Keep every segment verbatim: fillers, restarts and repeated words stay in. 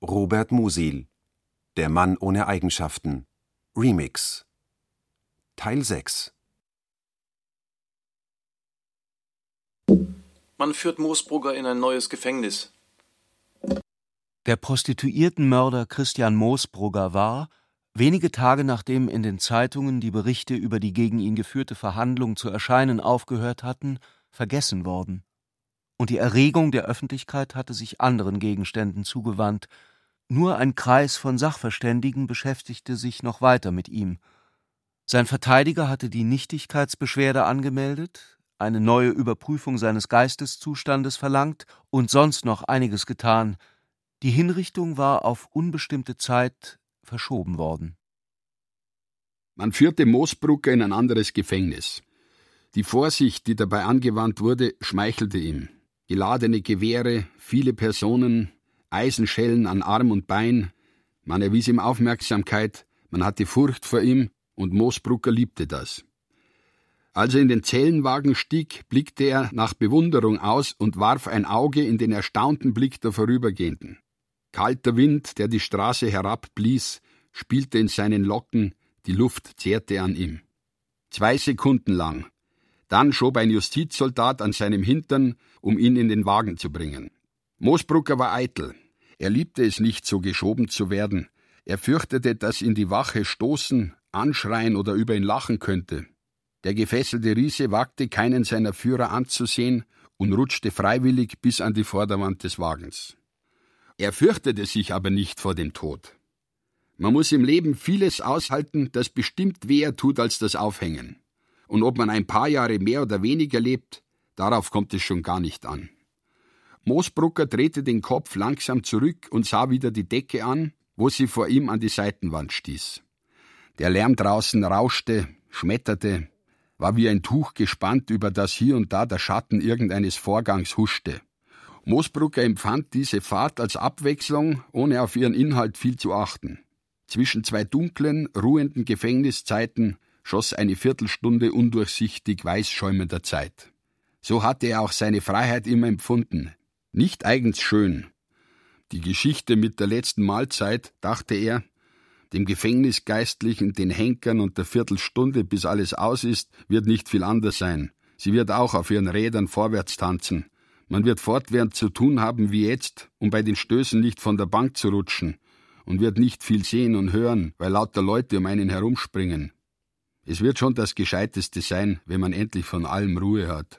Robert Musil. Der Mann ohne Eigenschaften. Remix. Teil sechs. Man führt Moosbrugger in ein neues Gefängnis. Der Prostituiertenmörder Christian Moosbrugger war, wenige Tage nachdem in den Zeitungen die Berichte über die gegen ihn geführte Verhandlung zu erscheinen aufgehört hatten, vergessen worden. Und die Erregung der Öffentlichkeit hatte sich anderen Gegenständen zugewandt. Nur ein Kreis von Sachverständigen beschäftigte sich noch weiter mit ihm. Sein Verteidiger hatte die Nichtigkeitsbeschwerde angemeldet, eine neue Überprüfung seines Geisteszustandes verlangt und sonst noch einiges getan. Die Hinrichtung war auf unbestimmte Zeit verschoben worden. Man führte Moosbrugger in ein anderes Gefängnis. Die Vorsicht, die dabei angewandt wurde, schmeichelte ihm. Geladene Gewehre, viele Personen, Eisenschellen an Arm und Bein. Man erwies ihm Aufmerksamkeit, man hatte Furcht vor ihm und Moosbrugger liebte das. Als er in den Zellenwagen stieg, blickte er nach Bewunderung aus und warf ein Auge in den erstaunten Blick der Vorübergehenden. Kalter Wind, der die Straße herabblies, spielte in seinen Locken, die Luft zehrte an ihm. Zwei Sekunden lang. Dann schob ein Justizsoldat an seinem Hintern, um ihn in den Wagen zu bringen. Moosbrugger war eitel. Er liebte es nicht, so geschoben zu werden. Er fürchtete, dass ihn die Wache stoßen, anschreien oder über ihn lachen könnte. Der gefesselte Riese wagte, keinen seiner Führer anzusehen und rutschte freiwillig bis an die Vorderwand des Wagens. Er fürchtete sich aber nicht vor dem Tod. Man muss im Leben vieles aushalten, das bestimmt weher tut als das Aufhängen. Und ob man ein paar Jahre mehr oder weniger lebt, darauf kommt es schon gar nicht an. Moosbrugger drehte den Kopf langsam zurück und sah wieder die Decke an, wo sie vor ihm an die Seitenwand stieß. Der Lärm draußen rauschte, schmetterte, war wie ein Tuch gespannt, über das hier und da der Schatten irgendeines Vorgangs huschte. Moosbrugger empfand diese Fahrt als Abwechslung, ohne auf ihren Inhalt viel zu achten. Zwischen zwei dunklen, ruhenden Gefängniszeiten schoss eine Viertelstunde undurchsichtig weiß schäumender Zeit. So hatte er auch seine Freiheit immer empfunden. Nicht eigens schön. Die Geschichte mit der letzten Mahlzeit, dachte er, dem Gefängnisgeistlichen, den Henkern und der Viertelstunde, bis alles aus ist, wird nicht viel anders sein. Sie wird auch auf ihren Rädern vorwärts tanzen. Man wird fortwährend zu tun haben wie jetzt, um bei den Stößen nicht von der Bank zu rutschen, und wird nicht viel sehen und hören, weil lauter Leute um einen herumspringen. Es wird schon das Gescheiteste sein, wenn man endlich von allem Ruhe hat.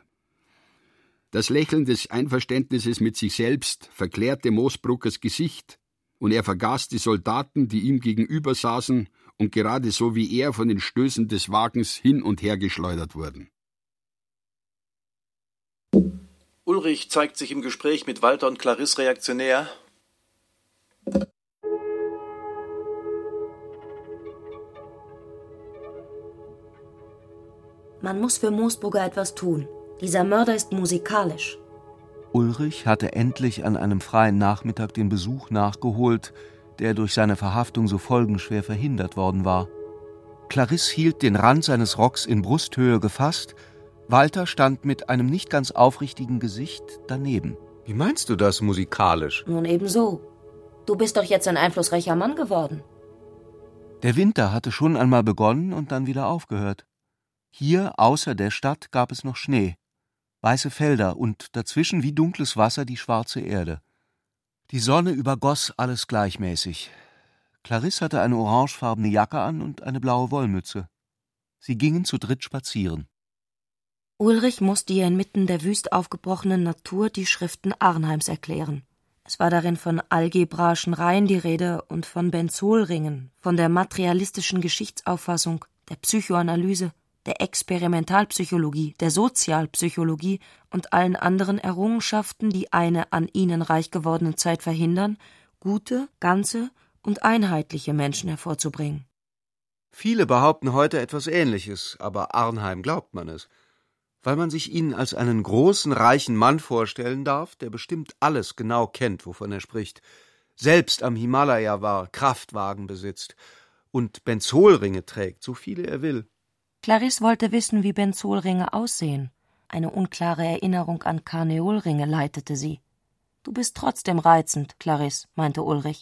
Das Lächeln des Einverständnisses mit sich selbst verklärte Moosbruggers Gesicht, und er vergaß die Soldaten, die ihm gegenüber saßen und gerade so wie er von den Stößen des Wagens hin und her geschleudert wurden. Ulrich zeigt sich im Gespräch mit Walter und Clarisse reaktionär. Man muss für Moosbrugger etwas tun. Dieser Mörder ist musikalisch. Ulrich hatte endlich an einem freien Nachmittag den Besuch nachgeholt, der durch seine Verhaftung so folgenschwer verhindert worden war. Clarisse hielt den Rand seines Rocks in Brusthöhe gefasst, Walter stand mit einem nicht ganz aufrichtigen Gesicht daneben. Wie meinst du das musikalisch? Nun ebenso. Du bist doch jetzt ein einflussreicher Mann geworden. Der Winter hatte schon einmal begonnen und dann wieder aufgehört. Hier außer der Stadt gab es noch Schnee, weiße Felder und dazwischen wie dunkles Wasser die schwarze Erde. Die Sonne übergoss alles gleichmäßig. Clarisse hatte eine orangefarbene Jacke an und eine blaue Wollmütze. Sie gingen zu dritt spazieren. Ulrich musste ihr inmitten der wüst aufgebrochenen Natur die Schriften Arnheims erklären. Es war darin von algebraischen Reihen die Rede und von Benzolringen, von der materialistischen Geschichtsauffassung, der Psychoanalyse, der Experimentalpsychologie, der Sozialpsychologie und allen anderen Errungenschaften, die eine an ihnen reich gewordene Zeit verhindern, gute, ganze und einheitliche Menschen hervorzubringen. Viele behaupten heute etwas Ähnliches, aber Arnheim glaubt man es. Weil man sich ihn als einen großen, reichen Mann vorstellen darf, der bestimmt alles genau kennt, wovon er spricht, selbst am Himalaya war, Kraftwagen besitzt und Benzolringe trägt, so viele er will. Clarisse wollte wissen, wie Benzolringe aussehen. Eine unklare Erinnerung an Karneolringe leitete sie. »Du bist trotzdem reizend, Clarisse«, meinte Ulrich.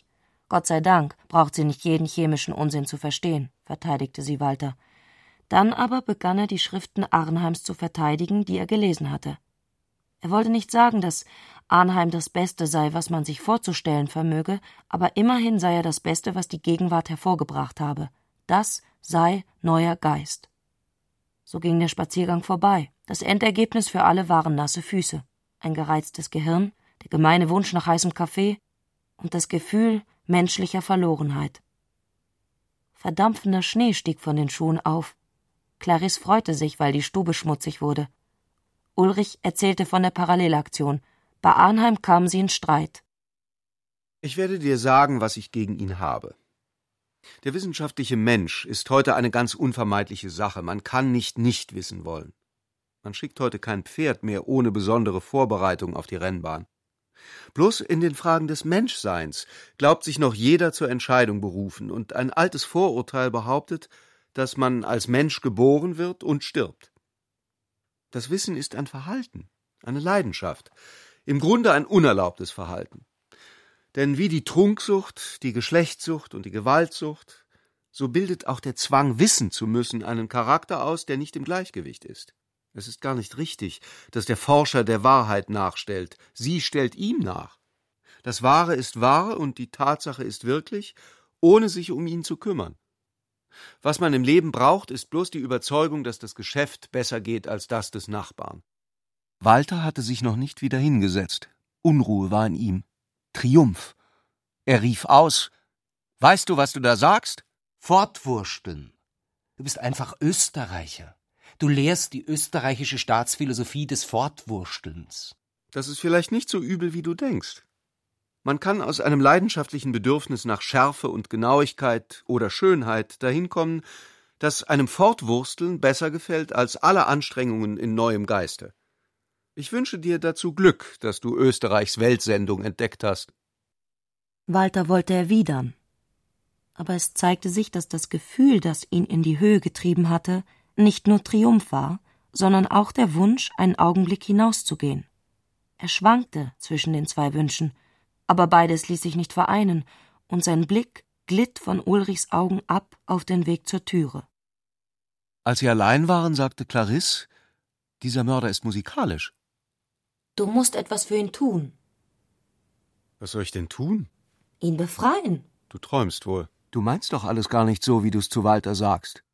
Gott sei Dank braucht sie nicht jeden chemischen Unsinn zu verstehen, verteidigte sie Walter. Dann aber begann er, die Schriften Arnheims zu verteidigen, die er gelesen hatte. Er wollte nicht sagen, dass Arnheim das Beste sei, was man sich vorzustellen vermöge, aber immerhin sei er das Beste, was die Gegenwart hervorgebracht habe. Das sei neuer Geist. So ging der Spaziergang vorbei. Das Endergebnis für alle waren nasse Füße, ein gereiztes Gehirn, der gemeine Wunsch nach heißem Kaffee und das Gefühl menschlicher Verlorenheit. Verdampfender Schnee stieg von den Schuhen auf. Clarisse freute sich, weil die Stube schmutzig wurde. Ulrich erzählte von der Parallelaktion. Bei Arnheim kamen sie in Streit. Ich werde dir sagen, was ich gegen ihn habe. Der wissenschaftliche Mensch ist heute eine ganz unvermeidliche Sache. Man kann nicht nicht wissen wollen. Man schickt heute kein Pferd mehr ohne besondere Vorbereitung auf die Rennbahn. Bloß in den Fragen des Menschseins glaubt sich noch jeder zur Entscheidung berufen, und ein altes Vorurteil behauptet, dass man als Mensch geboren wird und stirbt. Das Wissen ist ein Verhalten, eine Leidenschaft, im Grunde ein unerlaubtes Verhalten. Denn wie die Trunksucht, die Geschlechtssucht und die Gewaltsucht, so bildet auch der Zwang, wissen zu müssen, einen Charakter aus, der nicht im Gleichgewicht ist. Es ist gar nicht richtig, dass der Forscher der Wahrheit nachstellt. Sie stellt ihm nach. Das Wahre ist wahr und die Tatsache ist wirklich, ohne sich um ihn zu kümmern. Was man im Leben braucht, ist bloß die Überzeugung, dass das Geschäft besser geht als das des Nachbarn. Walter hatte sich noch nicht wieder hingesetzt. Unruhe war in ihm. Triumph. Er rief aus: »Weißt du, was du da sagst?« »Fortwursteln. Du bist einfach Österreicher. Du lehrst die österreichische Staatsphilosophie des Fortwurstelns.« Das ist vielleicht nicht so übel, wie du denkst. Man kann aus einem leidenschaftlichen Bedürfnis nach Schärfe und Genauigkeit oder Schönheit dahin kommen, dass einem Fortwursteln besser gefällt als alle Anstrengungen in neuem Geiste. Ich wünsche dir dazu Glück, dass du Österreichs Weltsendung entdeckt hast. Walter wollte erwidern. Aber es zeigte sich, dass das Gefühl, das ihn in die Höhe getrieben hatte, nicht nur Triumph war, sondern auch der Wunsch, einen Augenblick hinauszugehen. Er schwankte zwischen den zwei Wünschen, aber beides ließ sich nicht vereinen, und sein Blick glitt von Ulrichs Augen ab auf den Weg zur Türe. Als sie allein waren, sagte Clarisse: »Dieser Mörder ist musikalisch.« »Du musst etwas für ihn tun.« »Was soll ich denn tun?« »Ihn befreien.« »Du träumst wohl.« »Du meinst doch alles gar nicht so, wie du's zu Walter sagst.«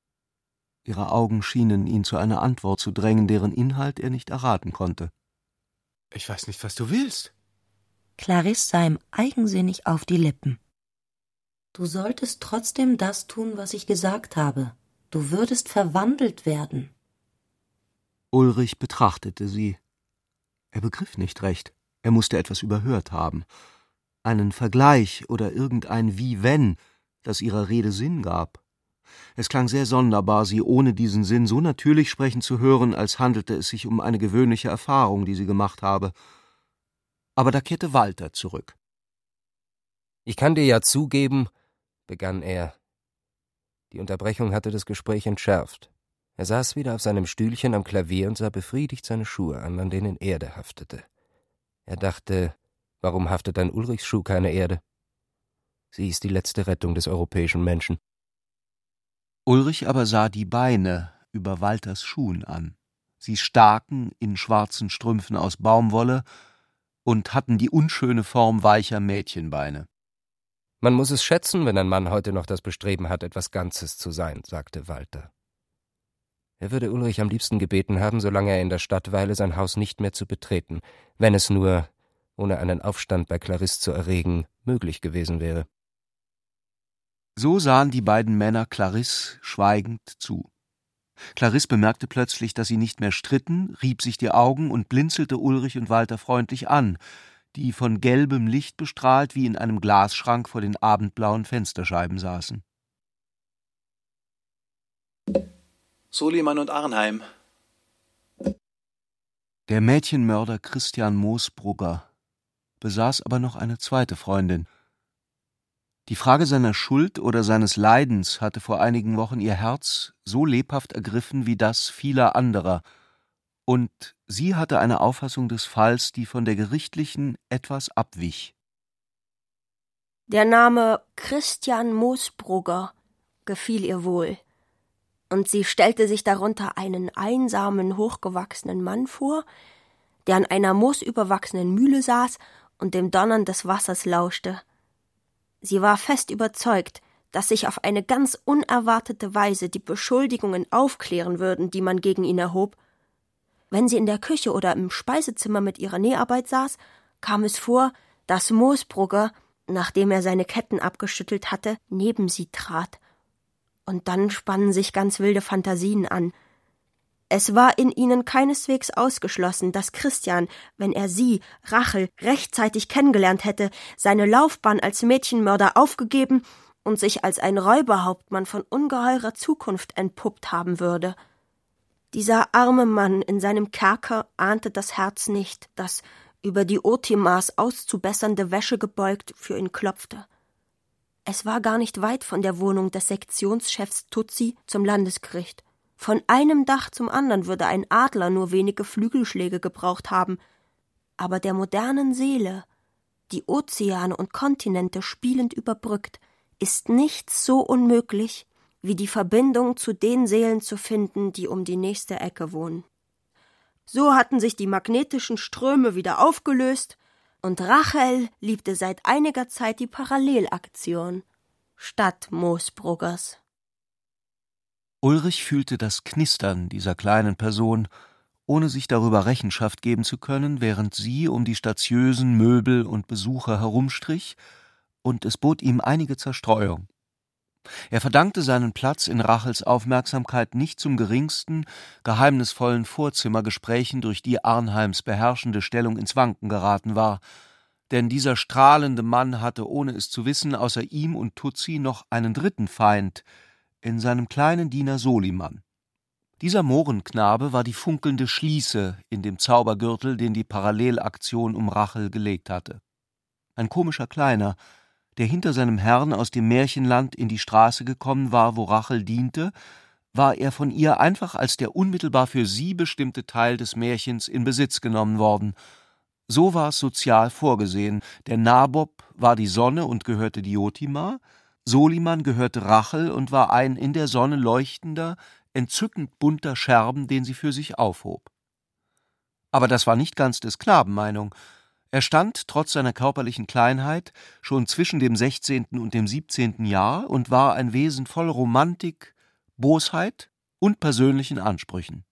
Ihre Augen schienen ihn zu einer Antwort zu drängen, deren Inhalt er nicht erraten konnte. »Ich weiß nicht, was du willst.« Clarisse sah ihm eigensinnig auf die Lippen. »Du solltest trotzdem das tun, was ich gesagt habe. Du würdest verwandelt werden.« Ulrich betrachtete sie. Er begriff nicht recht. Er musste etwas überhört haben. Einen Vergleich oder irgendein Wie-Wenn, das ihrer Rede Sinn gab. Es klang sehr sonderbar, sie ohne diesen Sinn so natürlich sprechen zu hören, als handelte es sich um eine gewöhnliche Erfahrung, die sie gemacht habe. Aber da kehrte Walter zurück. »Ich kann dir ja zugeben«, begann er. Die Unterbrechung hatte das Gespräch entschärft. Er saß wieder auf seinem Stühlchen am Klavier und sah befriedigt seine Schuhe an, an denen Erde haftete. Er dachte, warum haftet an Ulrichs Schuh keine Erde? Sie ist die letzte Rettung des europäischen Menschen. Ulrich aber sah die Beine über Walters Schuhen an. Sie staken in schwarzen Strümpfen aus Baumwolle und hatten die unschöne Form weicher Mädchenbeine. »Man muss es schätzen, wenn ein Mann heute noch das Bestreben hat, etwas Ganzes zu sein«, sagte Walter. Er würde Ulrich am liebsten gebeten haben, solange er in der Stadt weile, sein Haus nicht mehr zu betreten, wenn es nur, ohne einen Aufstand bei Clarisse zu erregen, möglich gewesen wäre. So sahen die beiden Männer Clarisse schweigend zu. Clarisse bemerkte plötzlich, dass sie nicht mehr stritten, rieb sich die Augen und blinzelte Ulrich und Walter freundlich an, die von gelbem Licht bestrahlt wie in einem Glasschrank vor den abendblauen Fensterscheiben saßen. Soliman und Arnheim. Der Mädchenmörder Christian Moosbrugger besaß aber noch eine zweite Freundin. Die Frage seiner Schuld oder seines Leidens hatte vor einigen Wochen ihr Herz so lebhaft ergriffen wie das vieler anderer, und sie hatte eine Auffassung des Falls, die von der gerichtlichen etwas abwich. Der Name Christian Moosbrugger gefiel ihr wohl, und sie stellte sich darunter einen einsamen, hochgewachsenen Mann vor, der an einer moosüberwachsenen Mühle saß und dem Donnern des Wassers lauschte. Sie war fest überzeugt, dass sich auf eine ganz unerwartete Weise die Beschuldigungen aufklären würden, die man gegen ihn erhob. Wenn sie in der Küche oder im Speisezimmer mit ihrer Näharbeit saß, kam es vor, dass Moosbrugger, nachdem er seine Ketten abgeschüttelt hatte, neben sie trat. Und dann spannen sich ganz wilde Fantasien an. Es war in ihnen keineswegs ausgeschlossen, dass Christian, wenn er sie, Rachel, rechtzeitig kennengelernt hätte, seine Laufbahn als Mädchenmörder aufgegeben und sich als ein Räuberhauptmann von ungeheurer Zukunft entpuppt haben würde. Dieser arme Mann in seinem Kerker ahnte das Herz nicht, das über die Otimas auszubessernde Wäsche gebeugt für ihn klopfte. Es war gar nicht weit von der Wohnung des Sektionschefs Tutsi zum Landesgericht. Von einem Dach zum anderen würde ein Adler nur wenige Flügelschläge gebraucht haben. Aber der modernen Seele, die Ozeane und Kontinente spielend überbrückt, ist nichts so unmöglich, wie die Verbindung zu den Seelen zu finden, die um die nächste Ecke wohnen. So hatten sich die magnetischen Ströme wieder aufgelöst, und Rachel liebte seit einiger Zeit die Parallelaktion statt Moosbruggers. Ulrich fühlte das Knistern dieser kleinen Person, ohne sich darüber Rechenschaft geben zu können, während sie um die statiösen Möbel und Besucher herumstrich, und es bot ihm einige Zerstreuung. Er verdankte seinen Platz in Rachels Aufmerksamkeit nicht zum geringsten geheimnisvollen Vorzimmergesprächen, durch die Arnheims beherrschende Stellung ins Wanken geraten war, denn dieser strahlende Mann hatte, ohne es zu wissen, außer ihm und Tutsi noch einen dritten Feind in seinem kleinen Diener Soliman. Dieser Mohrenknabe war die funkelnde Schließe in dem Zaubergürtel, den die Parallelaktion um Rachel gelegt hatte. Ein komischer Kleiner, der hinter seinem Herrn aus dem Märchenland in die Straße gekommen war, wo Rachel diente, war er von ihr einfach als der unmittelbar für sie bestimmte Teil des Märchens in Besitz genommen worden. So war es sozial vorgesehen. Der Nabob war die Sonne und gehörte Diotima, Soliman gehörte Rachel und war ein in der Sonne leuchtender, entzückend bunter Scherben, den sie für sich aufhob. Aber das war nicht ganz des Knaben Meinung. Er stand, trotz seiner körperlichen Kleinheit, schon zwischen dem sechzehnten und dem siebzehnten Jahr und war ein Wesen voll Romantik, Bosheit und persönlichen Ansprüchen.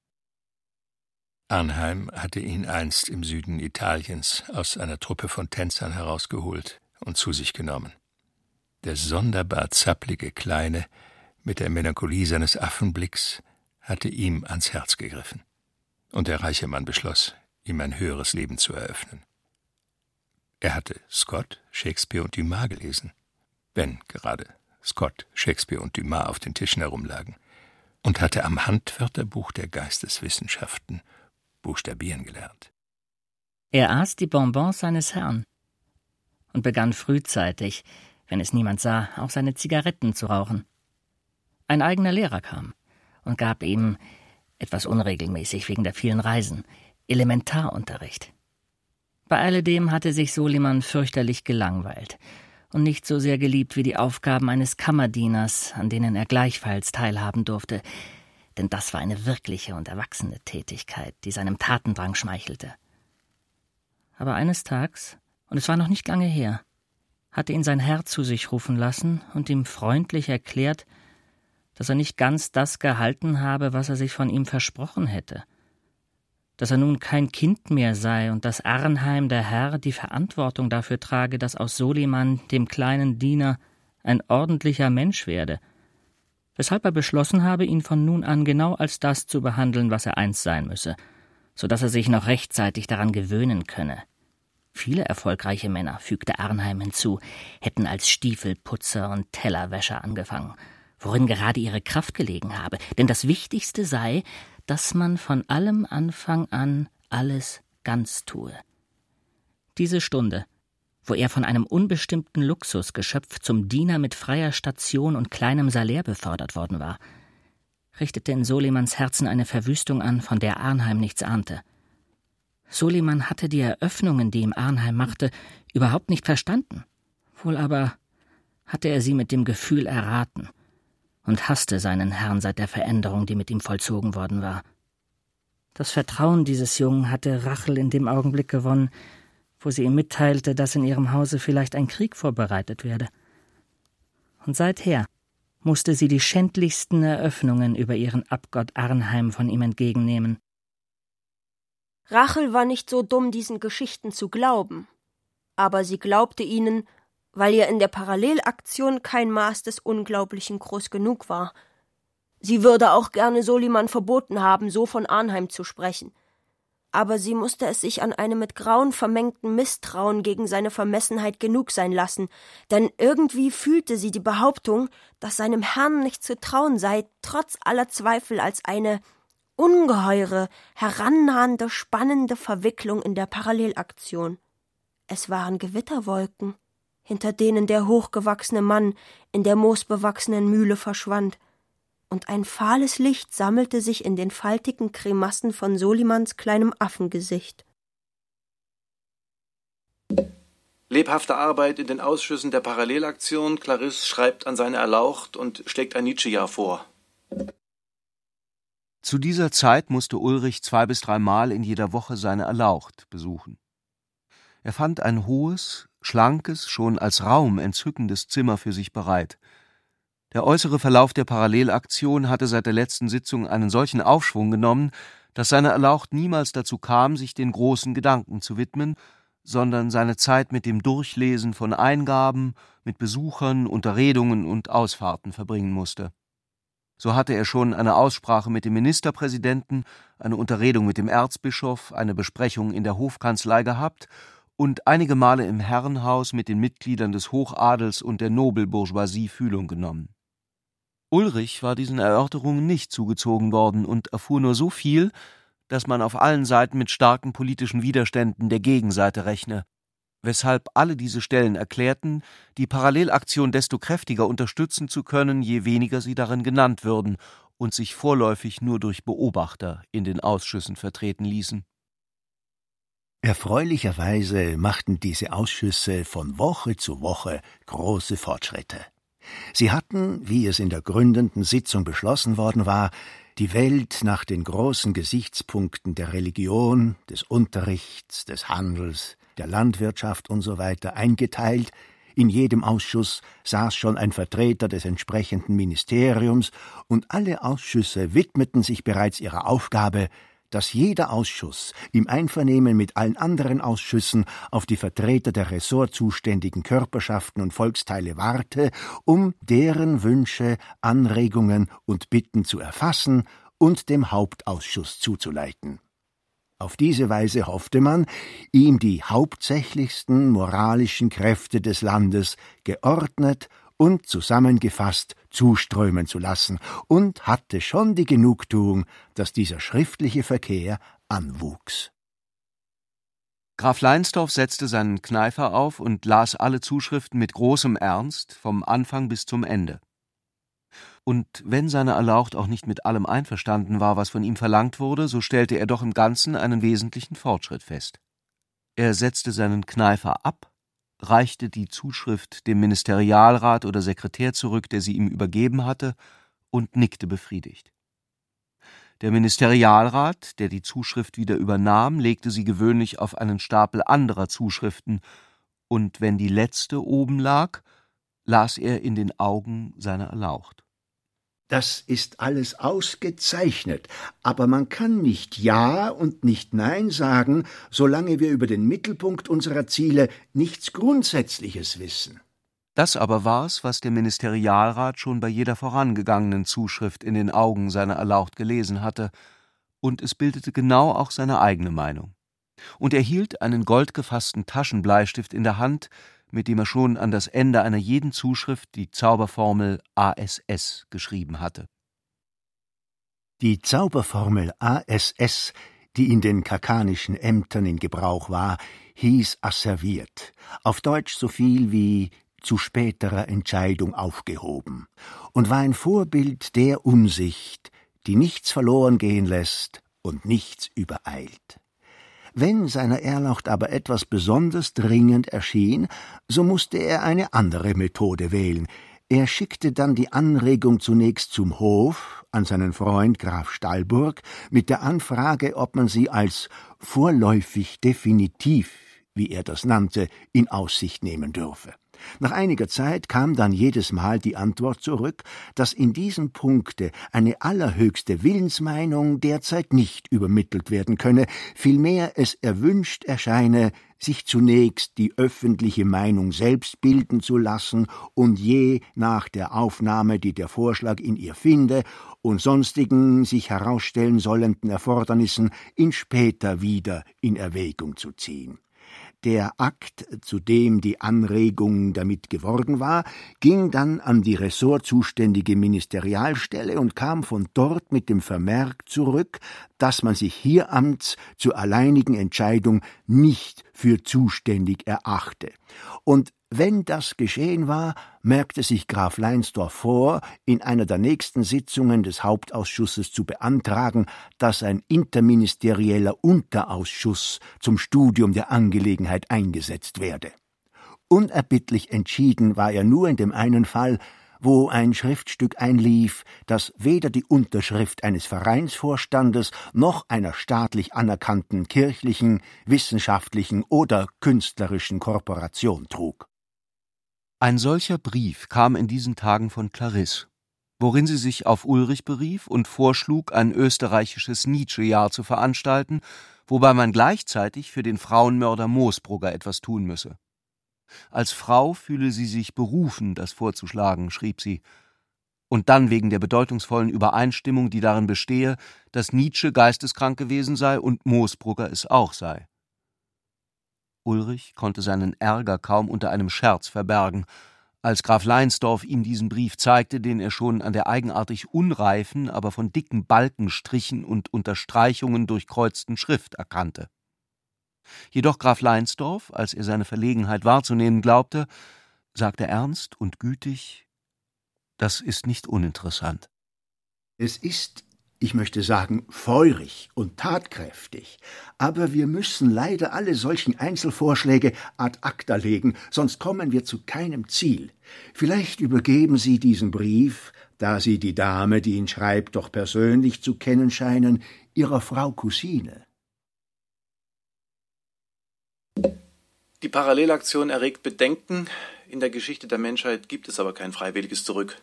Arnheim hatte ihn einst im Süden Italiens aus einer Truppe von Tänzern herausgeholt und zu sich genommen. Der sonderbar zapplige Kleine mit der Melancholie seines Affenblicks hatte ihm ans Herz gegriffen. Und der reiche Mann beschloss, ihm ein höheres Leben zu eröffnen. Er hatte Scott, Shakespeare und Dumas gelesen, wenn gerade Scott, Shakespeare und Dumas auf den Tischen herumlagen, und hatte am Handwörterbuch der Geisteswissenschaften buchstabieren gelernt. Er aß die Bonbons seines Herrn und begann frühzeitig, wenn es niemand sah, auch seine Zigaretten zu rauchen. Ein eigener Lehrer kam und gab ihm, etwas unregelmäßig wegen der vielen Reisen, Elementarunterricht. Bei alledem hatte sich Soliman fürchterlich gelangweilt und nicht so sehr geliebt wie die Aufgaben eines Kammerdieners, an denen er gleichfalls teilhaben durfte, denn das war eine wirkliche und erwachsene Tätigkeit, die seinem Tatendrang schmeichelte. Aber eines Tages, und es war noch nicht lange her, hatte ihn sein Herr zu sich rufen lassen und ihm freundlich erklärt, dass er nicht ganz das gehalten habe, was er sich von ihm versprochen hätte, dass er nun kein Kind mehr sei und dass Arnheim, der Herr, die Verantwortung dafür trage, dass aus Soliman, dem kleinen Diener, ein ordentlicher Mensch werde, weshalb er beschlossen habe, ihn von nun an genau als das zu behandeln, was er einst sein müsse, so dass er sich noch rechtzeitig daran gewöhnen könne. Viele erfolgreiche Männer, fügte Arnheim hinzu, hätten als Stiefelputzer und Tellerwäscher angefangen, worin gerade ihre Kraft gelegen habe, denn das Wichtigste sei, dass man von allem Anfang an alles ganz tue. Diese Stunde, wo er von einem unbestimmten Luxusgeschöpf zum Diener mit freier Station und kleinem Salär befördert worden war, richtete in Solimans Herzen eine Verwüstung an, von der Arnheim nichts ahnte. Soliman hatte die Eröffnungen, die ihm Arnheim machte, überhaupt nicht verstanden, wohl aber hatte er sie mit dem Gefühl erraten und hasste seinen Herrn seit der Veränderung, die mit ihm vollzogen worden war. Das Vertrauen dieses Jungen hatte Rachel in dem Augenblick gewonnen, wo sie ihm mitteilte, dass in ihrem Hause vielleicht ein Krieg vorbereitet werde. Und seither musste sie die schändlichsten Eröffnungen über ihren Abgott Arnheim von ihm entgegennehmen. Rachel war nicht so dumm, diesen Geschichten zu glauben, aber sie glaubte ihnen, weil ihr in der Parallelaktion kein Maß des Unglaublichen groß genug war. Sie würde auch gerne Soliman verboten haben, so von Arnheim zu sprechen. Aber sie musste es sich an einem mit Grauen vermengten Misstrauen gegen seine Vermessenheit genug sein lassen, denn irgendwie fühlte sie die Behauptung, dass seinem Herrn nicht zu trauen sei, trotz aller Zweifel als eine ungeheure, herannahende, spannende Verwicklung in der Parallelaktion. Es waren Gewitterwolken, hinter denen der hochgewachsene Mann in der moosbewachsenen Mühle verschwand, und ein fahles Licht sammelte sich in den faltigen Grimassen von Solimans kleinem Affengesicht. Lebhafte Arbeit in den Ausschüssen der Parallelaktion. Clarisse schreibt an seine Erlaucht und schlägt ein Nietzsche-Jahr vor. Zu dieser Zeit musste Ulrich zwei bis dreimal in jeder Woche seine Erlaucht besuchen. Er fand ein hohes, schlankes, schon als Raum entzückendes Zimmer für sich bereit. Der äußere Verlauf der Parallelaktion hatte seit der letzten Sitzung einen solchen Aufschwung genommen, dass seine Erlaucht niemals dazu kam, sich den großen Gedanken zu widmen, sondern seine Zeit mit dem Durchlesen von Eingaben, mit Besuchern, Unterredungen und Ausfahrten verbringen musste. So hatte er schon eine Aussprache mit dem Ministerpräsidenten, eine Unterredung mit dem Erzbischof, eine Besprechung in der Hofkanzlei gehabt und einige Male im Herrenhaus mit den Mitgliedern des Hochadels und der Nobelbourgeoisie Fühlung genommen. Ulrich war diesen Erörterungen nicht zugezogen worden und erfuhr nur so viel, dass man auf allen Seiten mit starken politischen Widerständen der Gegenseite rechne, weshalb alle diese Stellen erklärten, die Parallelaktion desto kräftiger unterstützen zu können, je weniger sie darin genannt würden und sich vorläufig nur durch Beobachter in den Ausschüssen vertreten ließen. Erfreulicherweise machten diese Ausschüsse von Woche zu Woche große Fortschritte. Sie hatten, wie es in der gründenden Sitzung beschlossen worden war, die Welt nach den großen Gesichtspunkten der Religion, des Unterrichts, des Handels, der Landwirtschaft usw. eingeteilt. In jedem Ausschuss saß schon ein Vertreter des entsprechenden Ministeriums, und alle Ausschüsse widmeten sich bereits ihrer Aufgabe, dass jeder Ausschuss im Einvernehmen mit allen anderen Ausschüssen auf die Vertreter der ressortzuständigen Körperschaften und Volksteile warte, um deren Wünsche, Anregungen und Bitten zu erfassen und dem Hauptausschuss zuzuleiten. Auf diese Weise hoffte man, ihm die hauptsächlichsten moralischen Kräfte des Landes geordnet und zusammengefasst zuströmen zu lassen, und hatte schon die Genugtuung, dass dieser schriftliche Verkehr anwuchs. Graf Leinsdorf setzte seinen Kneifer auf und las alle Zuschriften mit großem Ernst, vom Anfang bis zum Ende. Und wenn seine Erlaucht auch nicht mit allem einverstanden war, was von ihm verlangt wurde, so stellte er doch im Ganzen einen wesentlichen Fortschritt fest. Er setzte seinen Kneifer ab, reichte die Zuschrift dem Ministerialrat oder Sekretär zurück, der sie ihm übergeben hatte, und nickte befriedigt. Der Ministerialrat, der die Zuschrift wieder übernahm, legte sie gewöhnlich auf einen Stapel anderer Zuschriften, und wenn die letzte oben lag, las er in den Augen seiner Erlaucht. Das ist alles ausgezeichnet, aber man kann nicht Ja und nicht Nein sagen, solange wir über den Mittelpunkt unserer Ziele nichts Grundsätzliches wissen. Das aber war's, was der Ministerialrat schon bei jeder vorangegangenen Zuschrift in den Augen seiner Erlaucht gelesen hatte, und es bildete genau auch seine eigene Meinung. Und er hielt einen goldgefassten Taschenbleistift in der Hand, mit dem er schon an das Ende einer jeden Zuschrift die Zauberformel A S S geschrieben hatte. Die Zauberformel A S S, die in den karkanischen Ämtern in Gebrauch war, hieß asserviert, auf Deutsch so viel wie zu späterer Entscheidung aufgehoben, und war ein Vorbild der Umsicht, die nichts verloren gehen lässt und nichts übereilt. Wenn seiner Erlaucht aber etwas besonders dringend erschien, so musste er eine andere Methode wählen. Er schickte dann die Anregung zunächst zum Hof, an seinen Freund Graf Stallburg, mit der Anfrage, ob man sie als vorläufig definitiv, wie er das nannte, in Aussicht nehmen dürfe. Nach einiger Zeit kam dann jedes Mal die Antwort zurück, dass in diesem Punkte eine allerhöchste Willensmeinung derzeit nicht übermittelt werden könne, vielmehr es erwünscht erscheine, sich zunächst die öffentliche Meinung selbst bilden zu lassen und je nach der Aufnahme, die der Vorschlag in ihr finde, und sonstigen sich herausstellen sollenden Erfordernissen in später wieder in Erwägung zu ziehen. Der Akt, zu dem die Anregung damit geworden war, ging dann an die ressortzuständige Ministerialstelle und kam von dort mit dem Vermerk zurück, dass man sich hieramts zur alleinigen Entscheidung nicht für zuständig erachte. Und wenn das geschehen war, merkte sich Graf Leinsdorf vor, in einer der nächsten Sitzungen des Hauptausschusses zu beantragen, dass ein interministerieller Unterausschuss zum Studium der Angelegenheit eingesetzt werde. Unerbittlich entschieden war er nur in dem einen Fall, wo ein Schriftstück einlief, das weder die Unterschrift eines Vereinsvorstandes noch einer staatlich anerkannten kirchlichen, wissenschaftlichen oder künstlerischen Korporation trug. Ein solcher Brief kam in diesen Tagen von Clarisse, worin sie sich auf Ulrich berief und vorschlug, ein österreichisches Nietzsche-Jahr zu veranstalten, wobei man gleichzeitig für den Frauenmörder Moosbrugger etwas tun müsse. Als Frau fühle sie sich berufen, das vorzuschlagen, schrieb sie, und dann wegen der bedeutungsvollen Übereinstimmung, die darin bestehe, dass Nietzsche geisteskrank gewesen sei und Moosbrugger es auch sei. Ulrich konnte seinen Ärger kaum unter einem Scherz verbergen, als Graf Leinsdorf ihm diesen Brief zeigte, den er schon an der eigenartig unreifen, aber von dicken Balkenstrichen und Unterstreichungen durchkreuzten Schrift erkannte. Jedoch Graf Leinsdorf, als er seine Verlegenheit wahrzunehmen glaubte, sagte ernst und gütig: »Das ist nicht uninteressant.« Es ist, ich möchte sagen, feurig und tatkräftig, aber wir müssen leider alle solchen Einzelvorschläge ad acta legen, sonst kommen wir zu keinem Ziel. Vielleicht übergeben Sie diesen Brief, da Sie die Dame, die ihn schreibt, doch persönlich zu kennen scheinen, Ihrer Frau Cousine. Die Parallelaktion erregt Bedenken. In der Geschichte der Menschheit gibt es aber kein freiwilliges Zurück.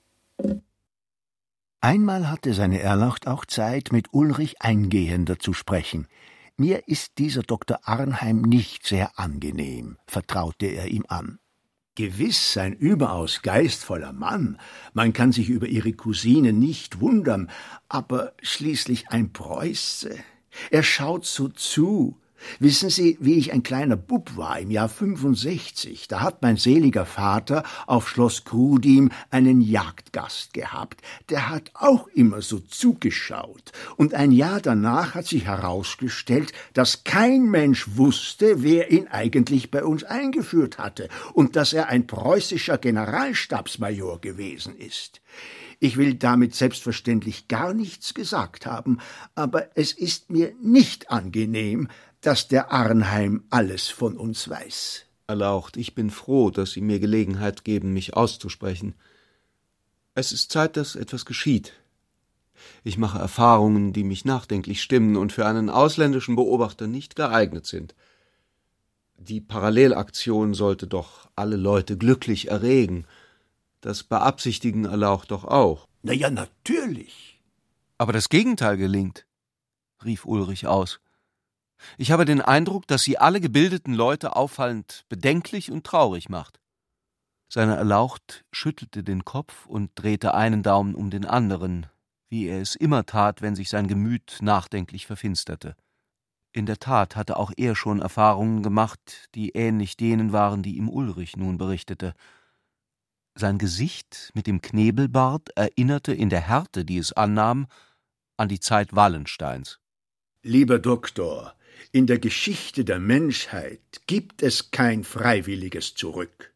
Einmal hatte seine Erlaucht auch Zeit, mit Ulrich eingehender zu sprechen. »Mir ist dieser Doktor Arnheim nicht sehr angenehm«, vertraute er ihm an. »Gewiss ein überaus geistvoller Mann. Man kann sich über Ihre Cousine nicht wundern, aber schließlich ein Preuße. Er schaut so zu. Wissen Sie, wie ich ein kleiner Bub war im Jahr fünfundsechzig, da hat mein seliger Vater auf Schloss Krudim einen Jagdgast gehabt. Der hat auch immer so zugeschaut. Und ein Jahr danach hat sich herausgestellt, dass kein Mensch wusste, wer ihn eigentlich bei uns eingeführt hatte und dass er ein preußischer Generalstabsmajor gewesen ist. Ich will damit selbstverständlich gar nichts gesagt haben, aber es ist mir nicht angenehm, dass der Arnheim alles von uns weiß.« Erlaucht, ich bin froh, dass Sie mir Gelegenheit geben, mich auszusprechen. Es ist Zeit, dass etwas geschieht. Ich mache Erfahrungen, die mich nachdenklich stimmen und für einen ausländischen Beobachter nicht geeignet sind. Die Parallelaktion sollte doch alle Leute glücklich erregen. Das beabsichtigen Erlaucht doch auch. »Na ja, natürlich.« »Aber das Gegenteil gelingt«, rief Ulrich aus. »Ich habe den Eindruck, dass sie alle gebildeten Leute auffallend bedenklich und traurig macht.« Seine Erlaucht schüttelte den Kopf und drehte einen Daumen um den anderen, wie er es immer tat, wenn sich sein Gemüt nachdenklich verfinsterte. In der Tat hatte auch er schon Erfahrungen gemacht, die ähnlich denen waren, die ihm Ulrich nun berichtete. Sein Gesicht mit dem Knebelbart erinnerte in der Härte, die es annahm, an die Zeit Wallensteins. »Lieber Doktor, in der Geschichte der Menschheit gibt es kein freiwilliges Zurück.«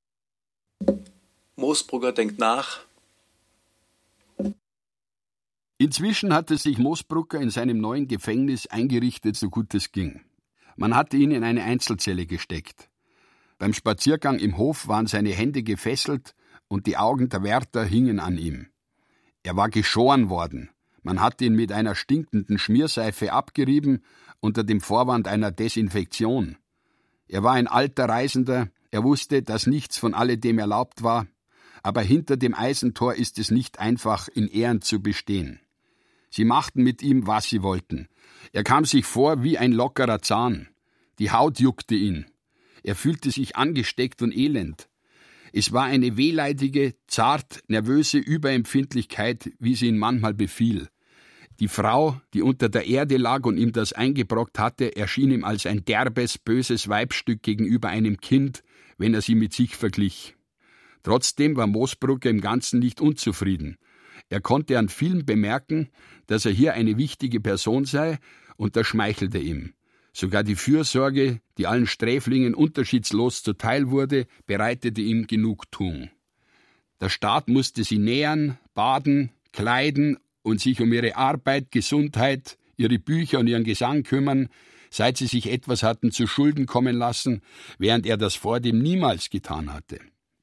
Moosbrugger denkt nach. Inzwischen hatte sich Moosbrucker in seinem neuen Gefängnis eingerichtet, so gut es ging. Man hatte ihn in eine Einzelzelle gesteckt. Beim Spaziergang im Hof waren seine Hände gefesselt und die Augen der Wärter hingen an ihm. Er war geschoren worden. Man hatte ihn mit einer stinkenden Schmierseife abgerieben, unter dem Vorwand einer Desinfektion. Er war ein alter Reisender, er wusste, dass nichts von alledem erlaubt war, aber hinter dem Eisentor ist es nicht einfach, in Ehren zu bestehen. Sie machten mit ihm, was sie wollten. Er kam sich vor wie ein lockerer Zahn. Die Haut juckte ihn. Er fühlte sich angesteckt und elend. Es war eine wehleidige, zart, nervöse Überempfindlichkeit, wie sie ihn manchmal befiel. Die Frau, die unter der Erde lag und ihm das eingebrockt hatte, erschien ihm als ein derbes, böses Weibstück gegenüber einem Kind, wenn er sie mit sich verglich. Trotzdem war Moosbrucker im Ganzen nicht unzufrieden. Er konnte an vielen bemerken, dass er hier eine wichtige Person sei, und das schmeichelte ihm. Sogar die Fürsorge, die allen Sträflingen unterschiedslos zuteil wurde, bereitete ihm Genugtuung. Der Staat musste sie nähren, baden, kleiden und sich um ihre Arbeit, Gesundheit, ihre Bücher und ihren Gesang kümmern, seit sie sich etwas hatten zu Schulden kommen lassen, während er das vordem niemals getan hatte.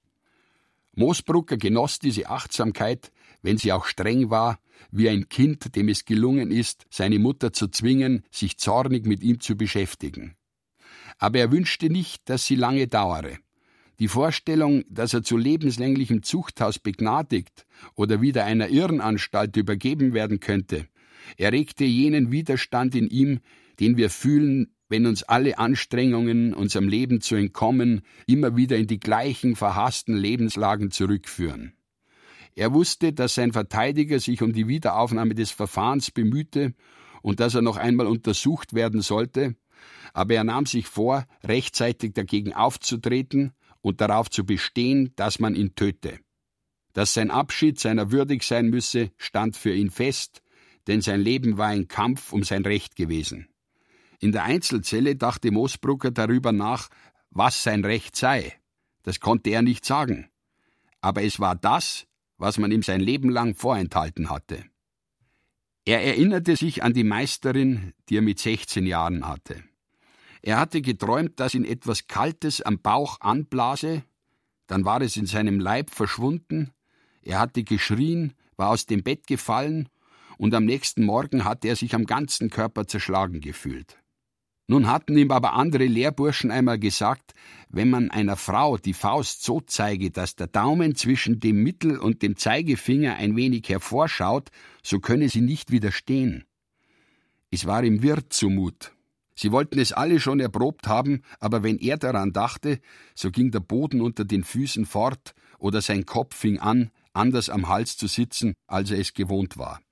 Moosbrucker genoss diese Achtsamkeit, wenn sie auch streng war, wie ein Kind, dem es gelungen ist, seine Mutter zu zwingen, sich zornig mit ihm zu beschäftigen. Aber er wünschte nicht, dass sie lange dauere. Die Vorstellung, dass er zu lebenslänglichem Zuchthaus begnadigt oder wieder einer Irrenanstalt übergeben werden könnte, erregte jenen Widerstand in ihm, den wir fühlen, wenn uns alle Anstrengungen, unserem Leben zu entkommen, immer wieder in die gleichen verhassten Lebenslagen zurückführen. Er wusste, dass sein Verteidiger sich um die Wiederaufnahme des Verfahrens bemühte und dass er noch einmal untersucht werden sollte, aber er nahm sich vor, rechtzeitig dagegen aufzutreten und darauf zu bestehen, dass man ihn töte. Dass sein Abschied seiner würdig sein müsse, stand für ihn fest, denn sein Leben war ein Kampf um sein Recht gewesen. In der Einzelzelle dachte Moosbrucker darüber nach, was sein Recht sei. Das konnte er nicht sagen. Aber es war das, was man ihm sein Leben lang vorenthalten hatte. Er erinnerte sich an die Meisterin, die er mit sechzehn Jahren hatte. Er hatte geträumt, dass ihn etwas Kaltes am Bauch anblase, dann war es in seinem Leib verschwunden, er hatte geschrien, war aus dem Bett gefallen und am nächsten Morgen hatte er sich am ganzen Körper zerschlagen gefühlt. Nun hatten ihm aber andere Lehrburschen einmal gesagt, wenn man einer Frau die Faust so zeige, dass der Daumen zwischen dem Mittel- und dem Zeigefinger ein wenig hervorschaut, so könne sie nicht widerstehen. Es war ihm wirr zumut. Sie wollten es alle schon erprobt haben, aber wenn er daran dachte, so ging der Boden unter den Füßen fort oder sein Kopf fing an, anders am Hals zu sitzen, als er es gewohnt war.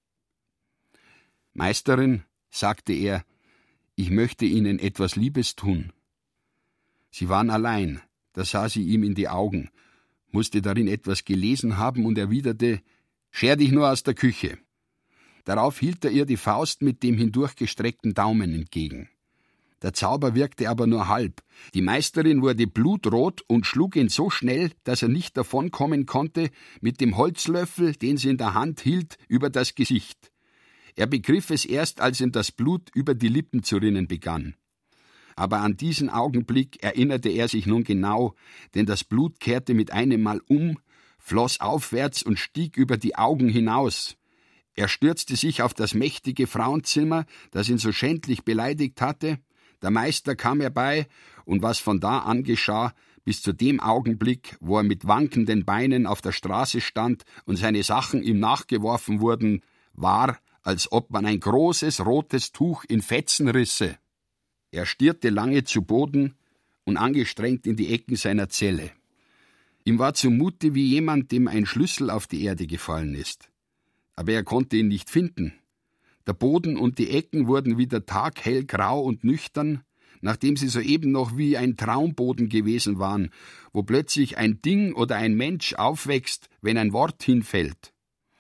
»Meisterin«, sagte er, »ich möchte Ihnen etwas Liebes tun.« Sie waren allein, da sah sie ihm in die Augen, musste darin etwas gelesen haben und erwiderte, »Scher dich nur aus der Küche.« Darauf hielt er ihr die Faust mit dem hindurchgestreckten Daumen entgegen. Der Zauber wirkte aber nur halb. Die Meisterin wurde blutrot und schlug ihn so schnell, dass er nicht davonkommen konnte, mit dem Holzlöffel, den sie in der Hand hielt, über das Gesicht. Er begriff es erst, als ihm das Blut über die Lippen zu rinnen begann. Aber an diesen Augenblick erinnerte er sich nun genau, denn das Blut kehrte mit einem Mal um, floss aufwärts und stieg über die Augen hinaus. Er stürzte sich auf das mächtige Frauenzimmer, das ihn so schändlich beleidigt hatte. Der Meister kam herbei, und was von da an geschah, bis zu dem Augenblick, wo er mit wankenden Beinen auf der Straße stand und seine Sachen ihm nachgeworfen wurden, war, als ob man ein großes rotes Tuch in Fetzen risse. Er stierte lange zu Boden und angestrengt in die Ecken seiner Zelle. Ihm war zumute wie jemand, dem ein Schlüssel auf die Erde gefallen ist. Aber er konnte ihn nicht finden. Der Boden und die Ecken wurden wieder taghell grau und nüchtern, nachdem sie soeben noch wie ein Traumboden gewesen waren, wo plötzlich ein Ding oder ein Mensch aufwächst, wenn ein Wort hinfällt.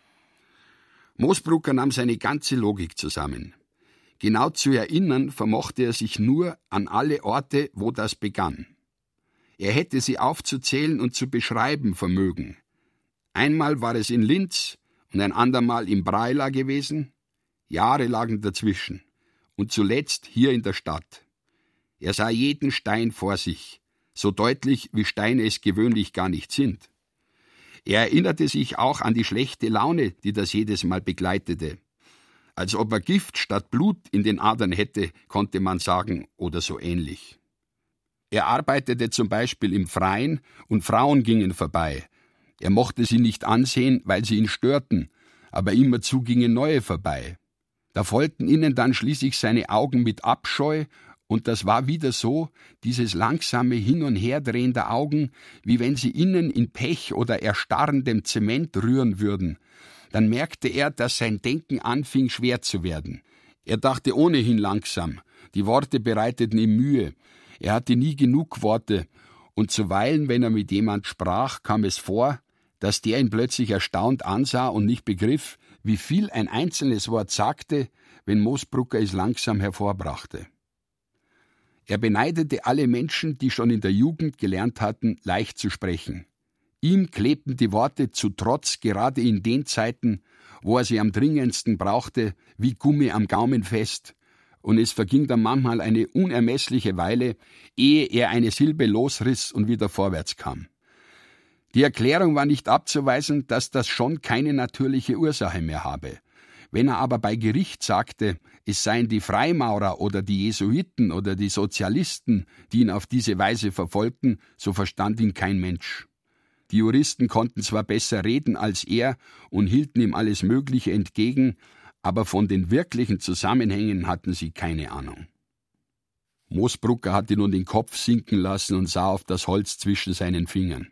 Moosbrucker nahm seine ganze Logik zusammen. Genau zu erinnern vermochte er sich nur an alle Orte, wo das begann. Er hätte sie aufzuzählen und zu beschreiben vermögen. Einmal war es in Linz und ein andermal im Braila gewesen. Jahre lagen dazwischen. Und zuletzt hier in der Stadt. Er sah jeden Stein vor sich, so deutlich, wie Steine es gewöhnlich gar nicht sind. Er erinnerte sich auch an die schlechte Laune, die das jedes Mal begleitete. Als ob er Gift statt Blut in den Adern hätte, konnte man sagen, oder so ähnlich. Er arbeitete zum Beispiel im Freien und Frauen gingen vorbei. Er mochte sie nicht ansehen, weil sie ihn störten, aber immerzu gingen neue vorbei. Da folgten ihnen dann schließlich seine Augen mit Abscheu, und das war wieder so, dieses langsame Hin- und Herdrehen der Augen, wie wenn sie innen in Pech oder erstarrendem Zement rühren würden. Dann merkte er, dass sein Denken anfing schwer zu werden. Er dachte ohnehin langsam, die Worte bereiteten ihm Mühe, er hatte nie genug Worte, und zuweilen, wenn er mit jemand sprach, kam es vor, dass der ihn plötzlich erstaunt ansah und nicht begriff, wie viel ein einzelnes Wort sagte, wenn Moosbrucker es langsam hervorbrachte. Er beneidete alle Menschen, die schon in der Jugend gelernt hatten, leicht zu sprechen. Ihm klebten die Worte zu Trotz gerade in den Zeiten, wo er sie am dringendsten brauchte, wie Gummi am Gaumen fest, und es verging dann manchmal eine unermessliche Weile, ehe er eine Silbe losriss und wieder vorwärts kam. Die Erklärung war nicht abzuweisen, dass das schon keine natürliche Ursache mehr habe. Wenn er aber bei Gericht sagte, es seien die Freimaurer oder die Jesuiten oder die Sozialisten, die ihn auf diese Weise verfolgten, so verstand ihn kein Mensch. Die Juristen konnten zwar besser reden als er und hielten ihm alles Mögliche entgegen, aber von den wirklichen Zusammenhängen hatten sie keine Ahnung. Moosbrucker hatte nun den Kopf sinken lassen und sah auf das Holz zwischen seinen Fingern.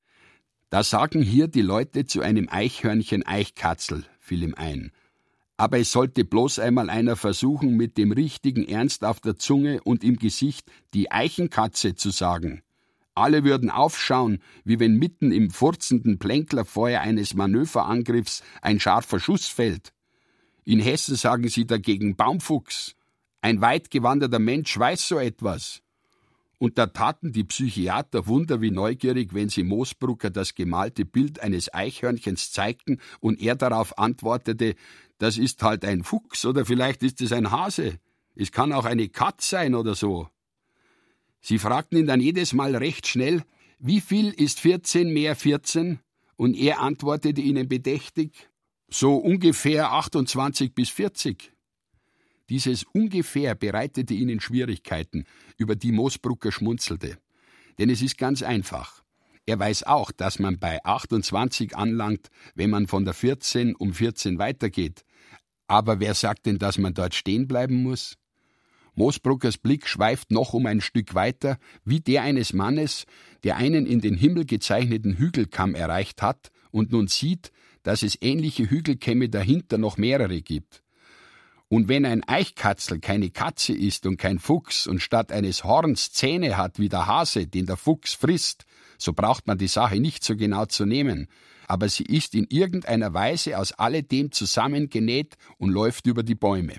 Da sagen hier die Leute zu einem Eichhörnchen Eichkatzel, fiel ihm ein. Aber es sollte bloß einmal einer versuchen, mit dem richtigen Ernst auf der Zunge und im Gesicht die Eichenkatze zu sagen. Alle würden aufschauen, wie wenn mitten im furzenden Plänklerfeuer eines Manöverangriffs ein scharfer Schuss fällt. In Hessen sagen sie dagegen Baumfuchs. Ein weit gewanderter Mensch weiß so etwas. Und da taten die Psychiater Wunder wie neugierig, wenn sie Moosbrucker das gemalte Bild eines Eichhörnchens zeigten und er darauf antwortete, das ist halt ein Fuchs oder vielleicht ist es ein Hase. Es kann auch eine Katz sein oder so. Sie fragten ihn dann jedes Mal recht schnell, wie viel ist vierzehn mehr vierzehn? Und er antwortete ihnen bedächtig, so ungefähr achtundzwanzig bis vierzig. Dieses ungefähr bereitete ihnen Schwierigkeiten, über die Moosbrucker schmunzelte. Denn es ist ganz einfach. Er weiß auch, dass man bei achtundzwanzig anlangt, wenn man von der vierzehn um vierzehn weitergeht. Aber wer sagt denn, dass man dort stehen bleiben muss? Moosbruckers Blick schweift noch um ein Stück weiter, wie der eines Mannes, der einen in den Himmel gezeichneten Hügelkamm erreicht hat und nun sieht, dass es ähnliche Hügelkämme dahinter noch mehrere gibt. Und wenn ein Eichkatzel keine Katze ist und kein Fuchs und statt eines Horns Zähne hat wie der Hase, den der Fuchs frisst, so braucht man die Sache nicht so genau zu nehmen, aber sie ist in irgendeiner Weise aus alledem zusammengenäht und läuft über die Bäume.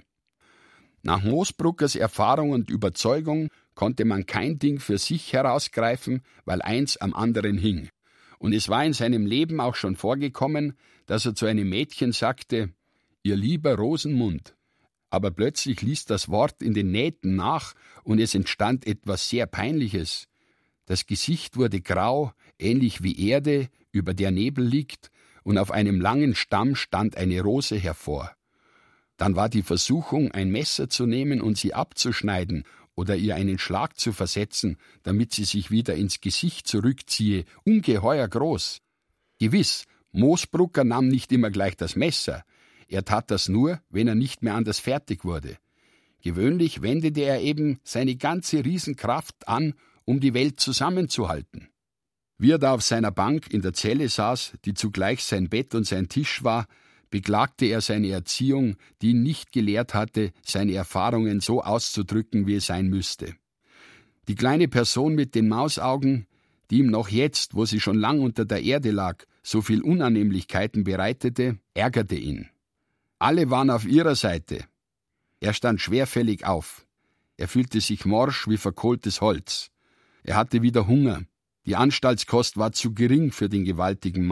Nach Moosbruckers Erfahrung und Überzeugung konnte man kein Ding für sich herausgreifen, weil eins am anderen hing. Und es war in seinem Leben auch schon vorgekommen, dass er zu einem Mädchen sagte, »Ihr lieber Rosenmund«, aber plötzlich ließ das Wort in den Nähten nach und es entstand etwas sehr Peinliches. Das Gesicht wurde grau, ähnlich wie Erde, über der Nebel liegt, und auf einem langen Stamm stand eine Rose hervor. Dann war die Versuchung, ein Messer zu nehmen und sie abzuschneiden oder ihr einen Schlag zu versetzen, damit sie sich wieder ins Gesicht zurückziehe, ungeheuer groß. Gewiss, Moosbrucker nahm nicht immer gleich das Messer. Er tat das nur, wenn er nicht mehr anders fertig wurde. Gewöhnlich wendete er eben seine ganze Riesenkraft an, um die Welt zusammenzuhalten. Wie er da auf seiner Bank in der Zelle saß, die zugleich sein Bett und sein Tisch war, beklagte er seine Erziehung, die ihn nicht gelehrt hatte, seine Erfahrungen so auszudrücken, wie es sein müsste. Die kleine Person mit den Mausaugen, die ihm noch jetzt, wo sie schon lang unter der Erde lag, so viel Unannehmlichkeiten bereitete, ärgerte ihn. Alle waren auf ihrer Seite. Er stand schwerfällig auf. Er fühlte sich morsch wie verkohltes Holz. Er hatte wieder Hunger. Die Anstaltskost war zu gering für den gewaltigen Mann.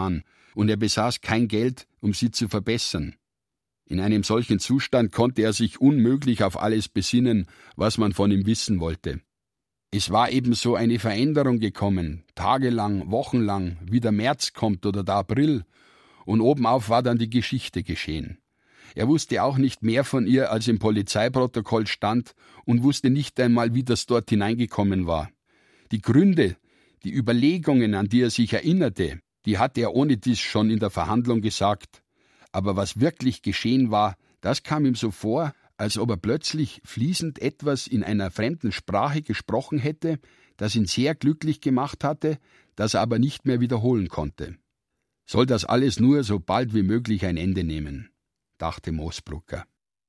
und er besaß kein Geld, um sie zu verbessern. In einem solchen Zustand konnte er sich unmöglich auf alles besinnen, was man von ihm wissen wollte. Es war ebenso eine Veränderung gekommen, tagelang, wochenlang, wie der März kommt oder der April, und obenauf war dann die Geschichte geschehen. Er wusste auch nicht mehr von ihr, als im Polizeiprotokoll stand, und wusste nicht einmal, wie das dort hineingekommen war. Die Gründe, die Überlegungen, an die er sich erinnerte, die hatte er ohne dies schon in der Verhandlung gesagt. Aber was wirklich geschehen war, das kam ihm so vor, als ob er plötzlich fließend etwas in einer fremden Sprache gesprochen hätte, das ihn sehr glücklich gemacht hatte, das er aber nicht mehr wiederholen konnte. Soll das alles nur so bald wie möglich ein Ende nehmen, dachte Moosbrugger.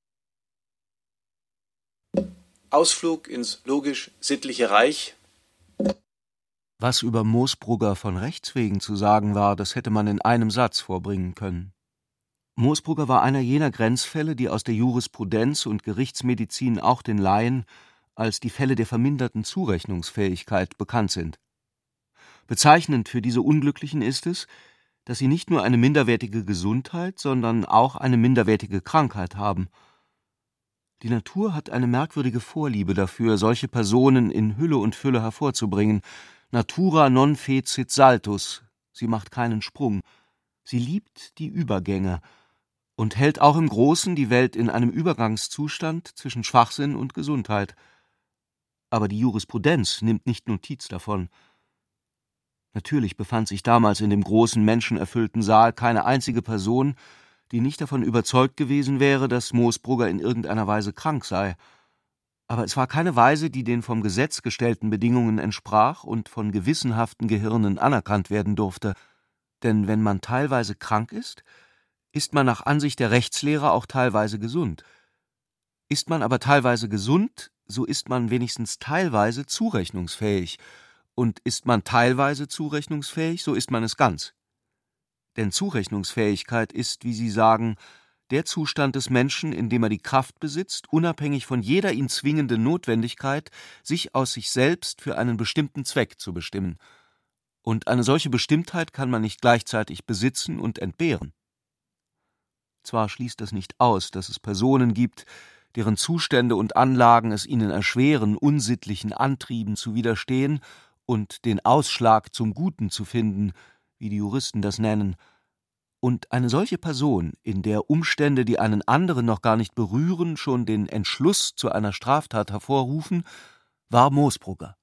Ausflug ins logisch-sittliche Reich. Was über Moosbrugger von Rechts wegen zu sagen war, das hätte man in einem Satz vorbringen können. Moosbrugger war einer jener Grenzfälle, die aus der Jurisprudenz und Gerichtsmedizin auch den Laien als die Fälle der verminderten Zurechnungsfähigkeit bekannt sind. Bezeichnend für diese Unglücklichen ist es, dass sie nicht nur eine minderwertige Gesundheit, sondern auch eine minderwertige Krankheit haben. Die Natur hat eine merkwürdige Vorliebe dafür, solche Personen in Hülle und Fülle hervorzubringen. Natura non fecit saltus, sie macht keinen Sprung. Sie liebt die Übergänge und hält auch im Großen die Welt in einem Übergangszustand zwischen Schwachsinn und Gesundheit. Aber die Jurisprudenz nimmt nicht Notiz davon. Natürlich befand sich damals in dem großen, menschenerfüllten Saal keine einzige Person, die nicht davon überzeugt gewesen wäre, dass Moosbrugger in irgendeiner Weise krank sei. Aber es war keine Weise, die den vom Gesetz gestellten Bedingungen entsprach und von gewissenhaften Gehirnen anerkannt werden durfte. Denn wenn man teilweise krank ist, ist man nach Ansicht der Rechtslehrer auch teilweise gesund. Ist man aber teilweise gesund, so ist man wenigstens teilweise zurechnungsfähig. Und ist man teilweise zurechnungsfähig, so ist man es ganz. Denn Zurechnungsfähigkeit ist, wie Sie sagen, der Zustand des Menschen, in dem er die Kraft besitzt, unabhängig von jeder ihn zwingenden Notwendigkeit, sich aus sich selbst für einen bestimmten Zweck zu bestimmen. Und eine solche Bestimmtheit kann man nicht gleichzeitig besitzen und entbehren. Zwar schließt das nicht aus, dass es Personen gibt, deren Zustände und Anlagen es ihnen erschweren, unsittlichen Antrieben zu widerstehen und den Ausschlag zum Guten zu finden, wie die Juristen das nennen. Und eine solche Person, in der Umstände, die einen anderen noch gar nicht berühren, schon den Entschluss zu einer Straftat hervorrufen, war Moosbrugger.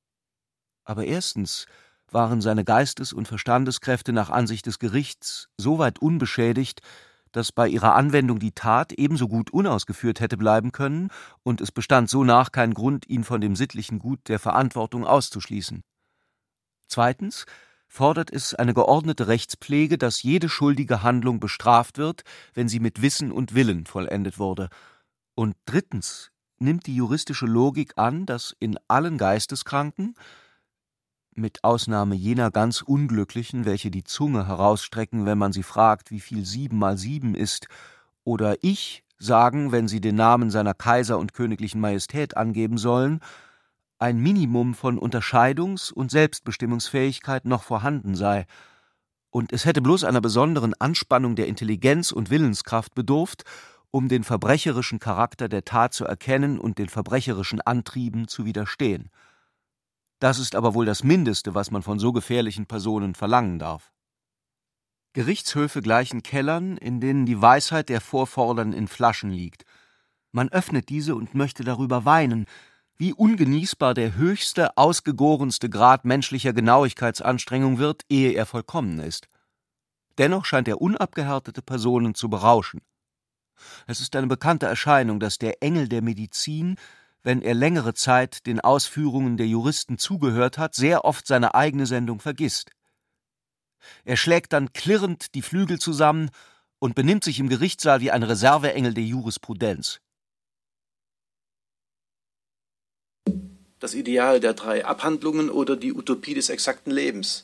Aber erstens waren seine Geistes- und Verstandeskräfte nach Ansicht des Gerichts so weit unbeschädigt, dass bei ihrer Anwendung die Tat ebenso gut unausgeführt hätte bleiben können, und es bestand sonach kein Grund, ihn von dem sittlichen Gut der Verantwortung auszuschließen. Zweitens fordert es eine geordnete Rechtspflege, dass jede schuldige Handlung bestraft wird, wenn sie mit Wissen und Willen vollendet wurde. Und drittens nimmt die juristische Logik an, dass in allen Geisteskranken, mit Ausnahme jener ganz Unglücklichen, welche die Zunge herausstrecken, wenn man sie fragt, wie viel sieben mal sieben ist, oder ich sagen, wenn sie den Namen seiner Kaiser und königlichen Majestät angeben sollen, ein Minimum von Unterscheidungs- und Selbstbestimmungsfähigkeit noch vorhanden sei, und es hätte bloß einer besonderen Anspannung der Intelligenz und Willenskraft bedurft, um den verbrecherischen Charakter der Tat zu erkennen und den verbrecherischen Antrieben zu widerstehen. Das ist aber wohl das Mindeste, was man von so gefährlichen Personen verlangen darf. Gerichtshöfe gleichen Kellern, in denen die Weisheit der Vorvordern in Flaschen liegt. Man öffnet diese und möchte darüber weinen, wie ungenießbar der höchste, ausgegorenste Grad menschlicher Genauigkeitsanstrengung wird, ehe er vollkommen ist. Dennoch scheint er unabgehärtete Personen zu berauschen. Es ist eine bekannte Erscheinung, dass der Engel der Medizin, wenn er längere Zeit den Ausführungen der Juristen zugehört hat, sehr oft seine eigene Sendung vergisst. Er schlägt dann klirrend die Flügel zusammen und benimmt sich im Gerichtssaal wie ein Reserveengel der Jurisprudenz. Das Ideal der drei Abhandlungen oder die Utopie des exakten Lebens.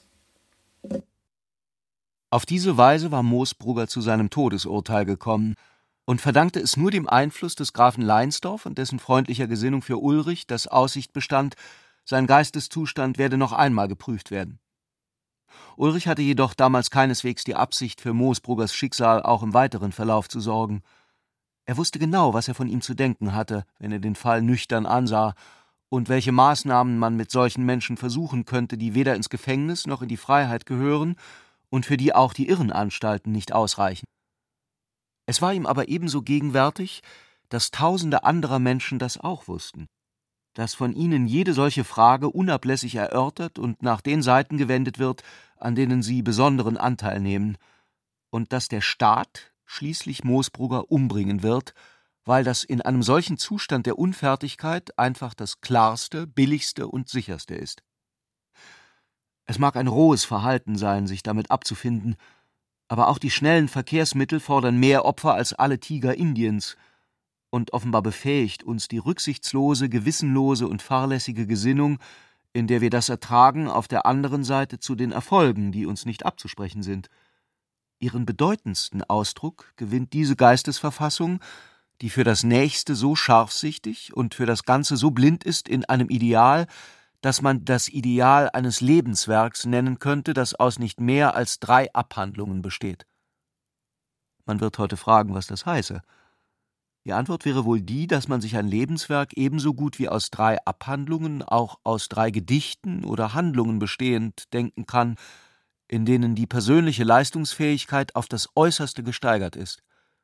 Auf diese Weise war Moosbrugger zu seinem Todesurteil gekommen und verdankte es nur dem Einfluss des Grafen Leinsdorf und dessen freundlicher Gesinnung für Ulrich, dass Aussicht bestand, sein Geisteszustand werde noch einmal geprüft werden. Ulrich hatte jedoch damals keineswegs die Absicht, für Moosbruggers Schicksal auch im weiteren Verlauf zu sorgen. Er wusste genau, was er von ihm zu denken hatte, wenn er den Fall nüchtern ansah, und welche Maßnahmen man mit solchen Menschen versuchen könnte, die weder ins Gefängnis noch in die Freiheit gehören und für die auch die Irrenanstalten nicht ausreichen. Es war ihm aber ebenso gegenwärtig, dass Tausende anderer Menschen das auch wussten, dass von ihnen jede solche Frage unablässig erörtert und nach den Seiten gewendet wird, an denen sie besonderen Anteil nehmen, und dass der Staat schließlich Moosbrugger umbringen wird, weil das in einem solchen Zustand der Unfertigkeit einfach das Klarste, Billigste und Sicherste ist. Es mag ein rohes Verhalten sein, sich damit abzufinden, aber auch die schnellen Verkehrsmittel fordern mehr Opfer als alle Tiger Indiens, und offenbar befähigt uns die rücksichtslose, gewissenlose und fahrlässige Gesinnung, in der wir das ertragen, auf der anderen Seite zu den Erfolgen, die uns nicht abzusprechen sind. Ihren bedeutendsten Ausdruck gewinnt diese Geistesverfassung, die für das Nächste so scharfsichtig und für das Ganze so blind ist, in einem Ideal, das man das Ideal eines Lebenswerks nennen könnte, das aus nicht mehr als drei Abhandlungen besteht. Man wird heute fragen, was das heiße. Die Antwort wäre wohl die, dass man sich ein Lebenswerk ebenso gut wie aus drei Abhandlungen, auch aus drei Gedichten oder Handlungen bestehend, denken kann, in denen die persönliche Leistungsfähigkeit auf das Äußerste gesteigert ist.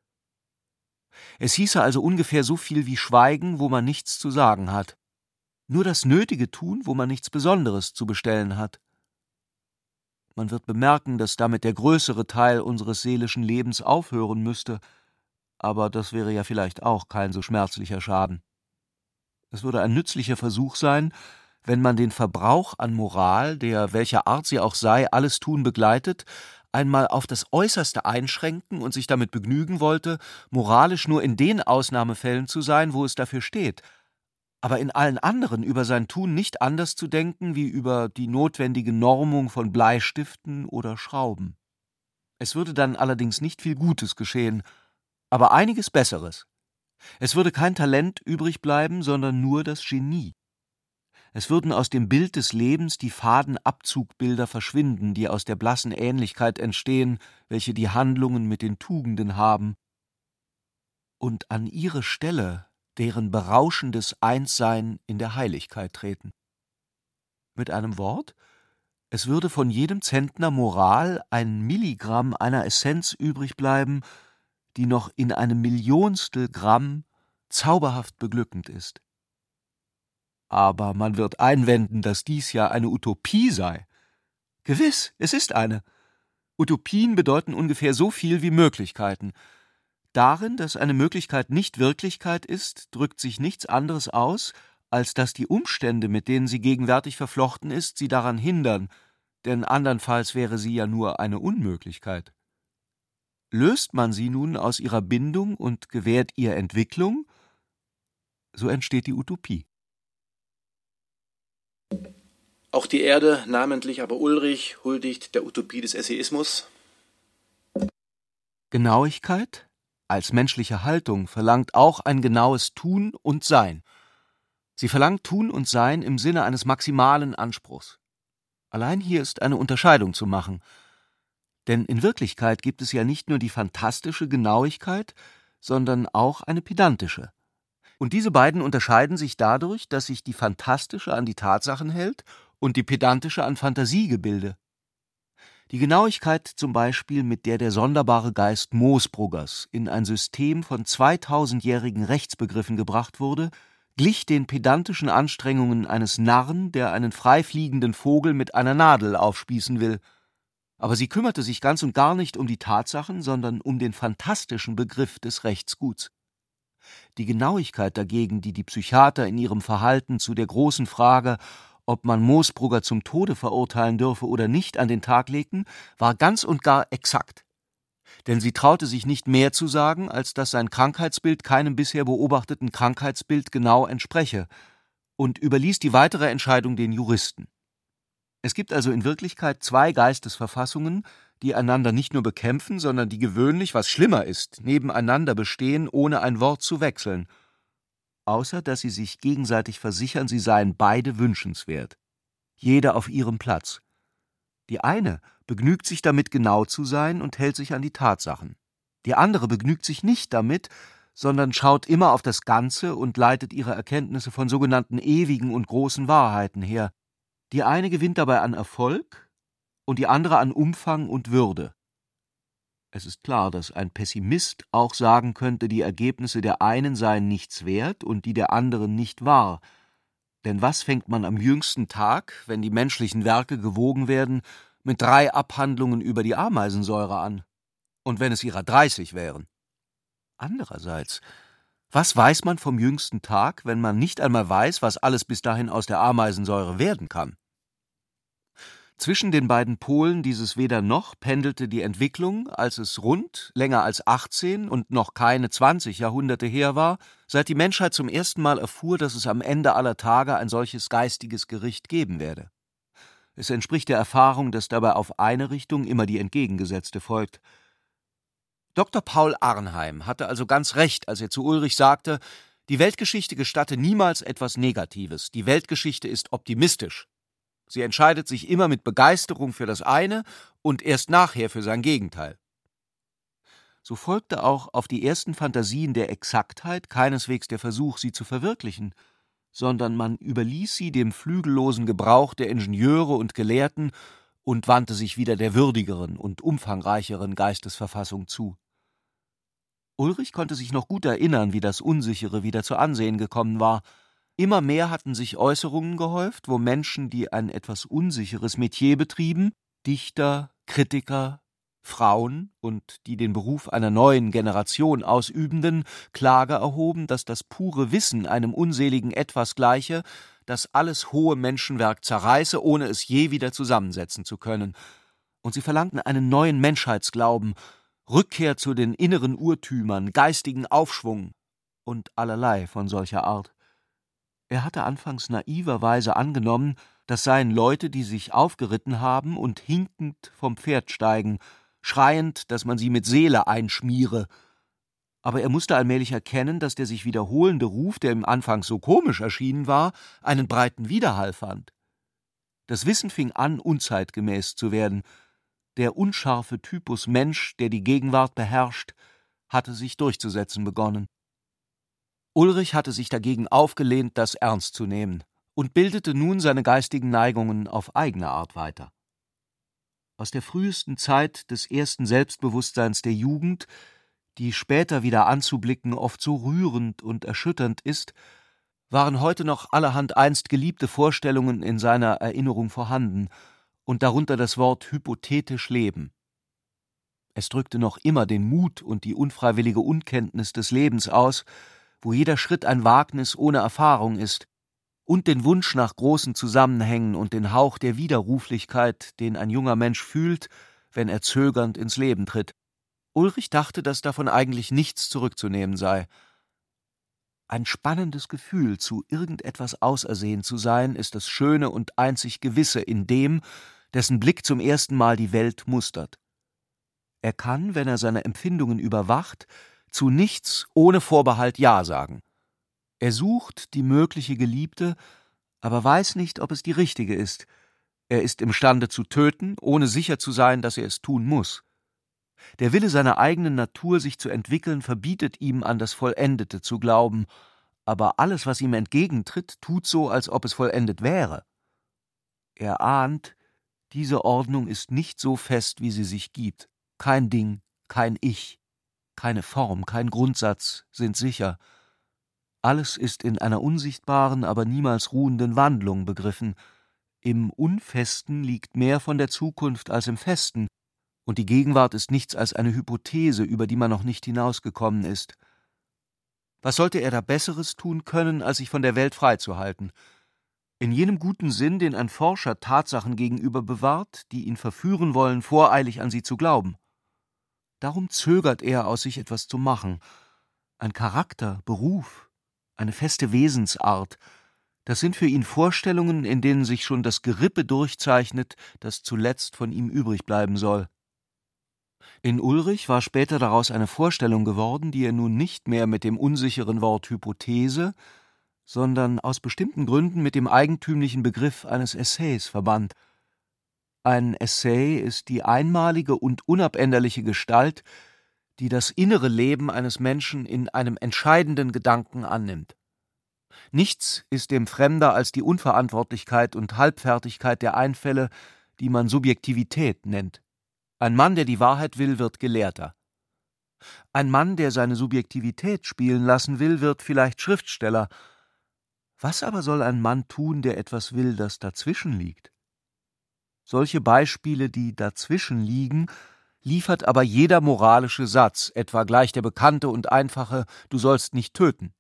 Es hieße also ungefähr so viel wie schweigen, wo man nichts zu sagen hat. Nur das Nötige tun, wo man nichts Besonderes zu bestellen hat. Man wird bemerken, dass damit der größere Teil unseres seelischen Lebens aufhören müsste, aber das wäre ja vielleicht auch kein so schmerzlicher Schaden. Es würde ein nützlicher Versuch sein, wenn man den Verbrauch an Moral, der welcher Art sie auch sei, alles Tun begleitet, einmal auf das Äußerste einschränken und sich damit begnügen wollte, moralisch nur in den Ausnahmefällen zu sein, wo es dafür steht, aber in allen anderen über sein Tun nicht anders zu denken wie über die notwendige Normung von Bleistiften oder Schrauben. Es würde dann allerdings nicht viel Gutes geschehen, aber einiges Besseres. Es würde kein Talent übrig bleiben, sondern nur das Genie. Es würden aus dem Bild des Lebens die faden Abzugbilder verschwinden, die aus der blassen Ähnlichkeit entstehen, welche die Handlungen mit den Tugenden haben, und an ihre Stelle deren berauschendes Einssein in der Heiligkeit treten. Mit einem Wort, es würde von jedem Zentner Moral ein Milligramm einer Essenz übrig bleiben, die noch in einem Millionstel Gramm zauberhaft beglückend ist. Aber man wird einwenden, dass dies ja eine Utopie sei. Gewiss, es ist eine. Utopien bedeuten ungefähr so viel wie Möglichkeiten. Darin, dass eine Möglichkeit nicht Wirklichkeit ist, drückt sich nichts anderes aus, als dass die Umstände, mit denen sie gegenwärtig verflochten ist, sie daran hindern, denn andernfalls wäre sie ja nur eine Unmöglichkeit. Löst man sie nun aus ihrer Bindung und gewährt ihr Entwicklung, so entsteht die Utopie. Auch die Erde, namentlich aber Ulrich, huldigt der Utopie des Essayismus. Genauigkeit als menschliche Haltung verlangt auch ein genaues Tun und Sein. Sie verlangt Tun und Sein im Sinne eines maximalen Anspruchs. Allein hier ist eine Unterscheidung zu machen. Denn in Wirklichkeit gibt es ja nicht nur die fantastische Genauigkeit, sondern auch eine pedantische. Und diese beiden unterscheiden sich dadurch, dass sich die fantastische an die Tatsachen hält und die pedantische an Fantasiegebilde. Die Genauigkeit zum Beispiel, mit der der sonderbare Geist Moosbruggers in ein System von zweitausendjährigen Rechtsbegriffen gebracht wurde, glich den pedantischen Anstrengungen eines Narren, der einen freifliegenden Vogel mit einer Nadel aufspießen will. Aber sie kümmerte sich ganz und gar nicht um die Tatsachen, sondern um den fantastischen Begriff des Rechtsguts. Die Genauigkeit dagegen, die die Psychiater in ihrem Verhalten zu der großen Frage, ob man Moosbrugger zum Tode verurteilen dürfe oder nicht, an den Tag legten, war ganz und gar exakt. Denn sie traute sich nicht mehr zu sagen, als dass sein Krankheitsbild keinem bisher beobachteten Krankheitsbild genau entspreche, und überließ die weitere Entscheidung den Juristen. Es gibt also in Wirklichkeit zwei Geistesverfassungen, die einander nicht nur bekämpfen, sondern die gewöhnlich, was schlimmer ist, nebeneinander bestehen, ohne ein Wort zu wechseln, außer dass sie sich gegenseitig versichern, sie seien beide wünschenswert, jeder auf ihrem Platz. Die eine begnügt sich damit, genau zu sein und hält sich an die Tatsachen. Die andere begnügt sich nicht damit, sondern schaut immer auf das Ganze und leitet ihre Erkenntnisse von sogenannten ewigen und großen Wahrheiten her. Die eine gewinnt dabei an Erfolg und die andere an Umfang und Würde. Es ist klar, dass ein Pessimist auch sagen könnte, die Ergebnisse der einen seien nichts wert und die der anderen nicht wahr. Denn was fängt man am jüngsten Tag, wenn die menschlichen Werke gewogen werden, mit drei Abhandlungen über die Ameisensäure an? Und wenn es ihrer dreißig wären? Andererseits, was weiß man vom jüngsten Tag, wenn man nicht einmal weiß, was alles bis dahin aus der Ameisensäure werden kann? Zwischen den beiden Polen dieses Weder-noch pendelte die Entwicklung, als es rund, länger als achtzehn und noch keine zwanzig Jahrhunderte her war, seit die Menschheit zum ersten Mal erfuhr, dass es am Ende aller Tage ein solches geistiges Gericht geben werde. Es entspricht der Erfahrung, dass dabei auf eine Richtung immer die entgegengesetzte folgt. Doktor Paul Arnheim hatte also ganz recht, als er zu Ulrich sagte, die Weltgeschichte gestatte niemals etwas Negatives, die Weltgeschichte ist optimistisch. Sie entscheidet sich immer mit Begeisterung für das eine und erst nachher für sein Gegenteil. So folgte auch auf die ersten Fantasien der Exaktheit keineswegs der Versuch, sie zu verwirklichen, sondern man überließ sie dem flügellosen Gebrauch der Ingenieure und Gelehrten und wandte sich wieder der würdigeren und umfangreicheren Geistesverfassung zu. Ulrich konnte sich noch gut erinnern, wie das Unsichere wieder zu Ansehen gekommen war. Immer mehr hatten sich Äußerungen gehäuft, wo Menschen, die ein etwas unsicheres Metier betrieben, Dichter, Kritiker, Frauen und die den Beruf einer neuen Generation ausübenden, Klage erhoben, dass das pure Wissen einem unseligen Etwas gleiche, das alles hohe Menschenwerk zerreiße, ohne es je wieder zusammensetzen zu können. Und sie verlangten einen neuen Menschheitsglauben, Rückkehr zu den inneren Urtümern, geistigen Aufschwung und allerlei von solcher Art. Er hatte anfangs naiverweise angenommen, das seien Leute, die sich aufgeritten haben und hinkend vom Pferd steigen, schreiend, dass man sie mit Seele einschmiere. Aber er musste allmählich erkennen, dass der sich wiederholende Ruf, der ihm anfangs so komisch erschienen war, einen breiten Widerhall fand. Das Wissen fing an, unzeitgemäß zu werden. Der unscharfe Typus Mensch, der die Gegenwart beherrscht, hatte sich durchzusetzen begonnen. Ulrich hatte sich dagegen aufgelehnt, das ernst zu nehmen, und bildete nun seine geistigen Neigungen auf eigene Art weiter. Aus der frühesten Zeit des ersten Selbstbewusstseins der Jugend, die später wieder anzublicken oft so rührend und erschütternd ist, waren heute noch allerhand einst geliebte Vorstellungen in seiner Erinnerung vorhanden, und darunter das Wort hypothetisch Leben. Es drückte noch immer den Mut und die unfreiwillige Unkenntnis des Lebens aus, wo jeder Schritt ein Wagnis ohne Erfahrung ist, und den Wunsch nach großen Zusammenhängen und den Hauch der Widerruflichkeit, den ein junger Mensch fühlt, wenn er zögernd ins Leben tritt. Ulrich dachte, dass davon eigentlich nichts zurückzunehmen sei. Ein spannendes Gefühl, zu irgendetwas ausersehen zu sein, ist das Schöne und einzig Gewisse in dem, dessen Blick zum ersten Mal die Welt mustert. Er kann, wenn er seine Empfindungen überwacht, zu nichts ohne Vorbehalt Ja sagen. Er sucht die mögliche Geliebte, aber weiß nicht, ob es die richtige ist. Er ist imstande zu töten, ohne sicher zu sein, dass er es tun muss. Der Wille seiner eigenen Natur, sich zu entwickeln, verbietet ihm, an das Vollendete zu glauben, aber alles, was ihm entgegentritt, tut so, als ob es vollendet wäre. Er ahnt, diese Ordnung ist nicht so fest, wie sie sich gibt. Kein Ding, kein Ich, keine Form, kein Grundsatz sind sicher. Alles ist in einer unsichtbaren, aber niemals ruhenden Wandlung begriffen. Im Unfesten liegt mehr von der Zukunft als im Festen, und die Gegenwart ist nichts als eine Hypothese, über die man noch nicht hinausgekommen ist. Was sollte er da Besseres tun können, als sich von der Welt freizuhalten? In jenem guten Sinn, den ein Forscher Tatsachen gegenüber bewahrt, die ihn verführen wollen, voreilig an sie zu glauben. Darum zögert er, aus sich etwas zu machen. Ein Charakter, Beruf, eine feste Wesensart, das sind für ihn Vorstellungen, in denen sich schon das Gerippe durchzeichnet, das zuletzt von ihm übrig bleiben soll. In Ulrich war später daraus eine Vorstellung geworden, die er nun nicht mehr mit dem unsicheren Wort Hypothese, sondern aus bestimmten Gründen mit dem eigentümlichen Begriff eines Essays verband. Ein Essay ist die einmalige und unabänderliche Gestalt, die das innere Leben eines Menschen in einem entscheidenden Gedanken annimmt. Nichts ist dem fremder als die Unverantwortlichkeit und Halbfertigkeit der Einfälle, die man Subjektivität nennt. Ein Mann, der die Wahrheit will, wird Gelehrter. Ein Mann, der seine Subjektivität spielen lassen will, wird vielleicht Schriftsteller. Was aber soll ein Mann tun, der etwas will, das dazwischen liegt? Solche Beispiele, die dazwischen liegen, liefert aber jeder moralische Satz, etwa gleich der bekannte und einfache »Du sollst nicht töten«.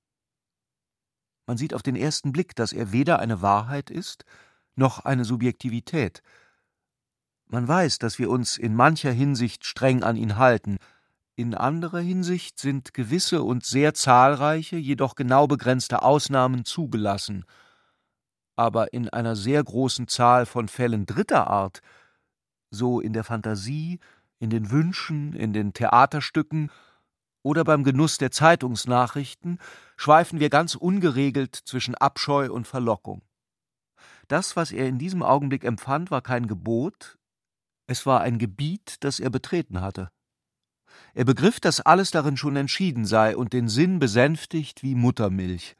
Man sieht auf den ersten Blick, dass er weder eine Wahrheit ist, noch eine Subjektivität. Man weiß, dass wir uns in mancher Hinsicht streng an ihn halten, in anderer Hinsicht sind gewisse und sehr zahlreiche, jedoch genau begrenzte Ausnahmen zugelassen. Aber in einer sehr großen Zahl von Fällen dritter Art, so in der Fantasie, in den Wünschen, in den Theaterstücken oder beim Genuss der Zeitungsnachrichten, schweifen wir ganz ungeregelt zwischen Abscheu und Verlockung. Das, was er in diesem Augenblick empfand, war kein Gebot, es war ein Gebiet, das er betreten hatte. Er begriff, dass alles darin schon entschieden sei und den Sinn besänftigt wie Muttermilch.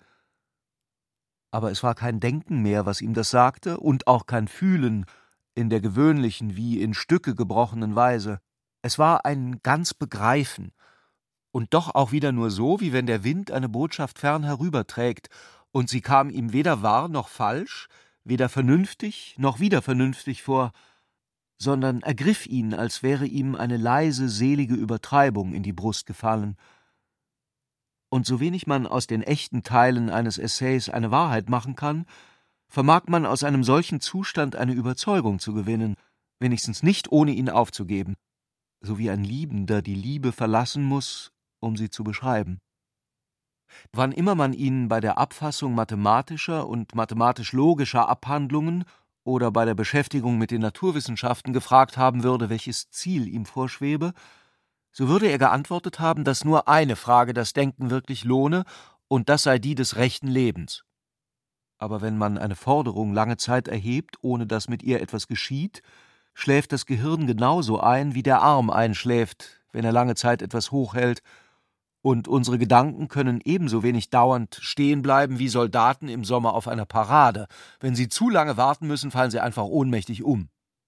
Aber es war kein Denken mehr, was ihm das sagte, und auch kein Fühlen in der gewöhnlichen, wie in Stücke gebrochenen Weise. Es war ein ganz Begreifen, und doch auch wieder nur so, wie wenn der Wind eine Botschaft fern herüberträgt, und sie kam ihm weder wahr noch falsch, weder vernünftig noch wieder vernünftig vor, sondern ergriff ihn, als wäre ihm eine leise, selige Übertreibung in die Brust gefallen. Und so wenig man aus den echten Teilen eines Essays eine Wahrheit machen kann, vermag man aus einem solchen Zustand eine Überzeugung zu gewinnen, wenigstens nicht ohne ihn aufzugeben, so wie ein Liebender die Liebe verlassen muss, um sie zu beschreiben. Wann immer man ihn bei der Abfassung mathematischer und mathematisch-logischer Abhandlungen oder bei der Beschäftigung mit den Naturwissenschaften gefragt haben würde, welches Ziel ihm vorschwebe, so würde er geantwortet haben, dass nur eine Frage das Denken wirklich lohne, und das sei die des rechten Lebens. Aber wenn man eine Forderung lange Zeit erhebt, ohne dass mit ihr etwas geschieht, schläft das Gehirn genauso ein, wie der Arm einschläft, wenn er lange Zeit etwas hochhält, und unsere Gedanken können ebenso wenig dauernd stehen bleiben wie Soldaten im Sommer auf einer Parade. Wenn sie zu lange warten müssen, fallen sie einfach ohnmächtig um.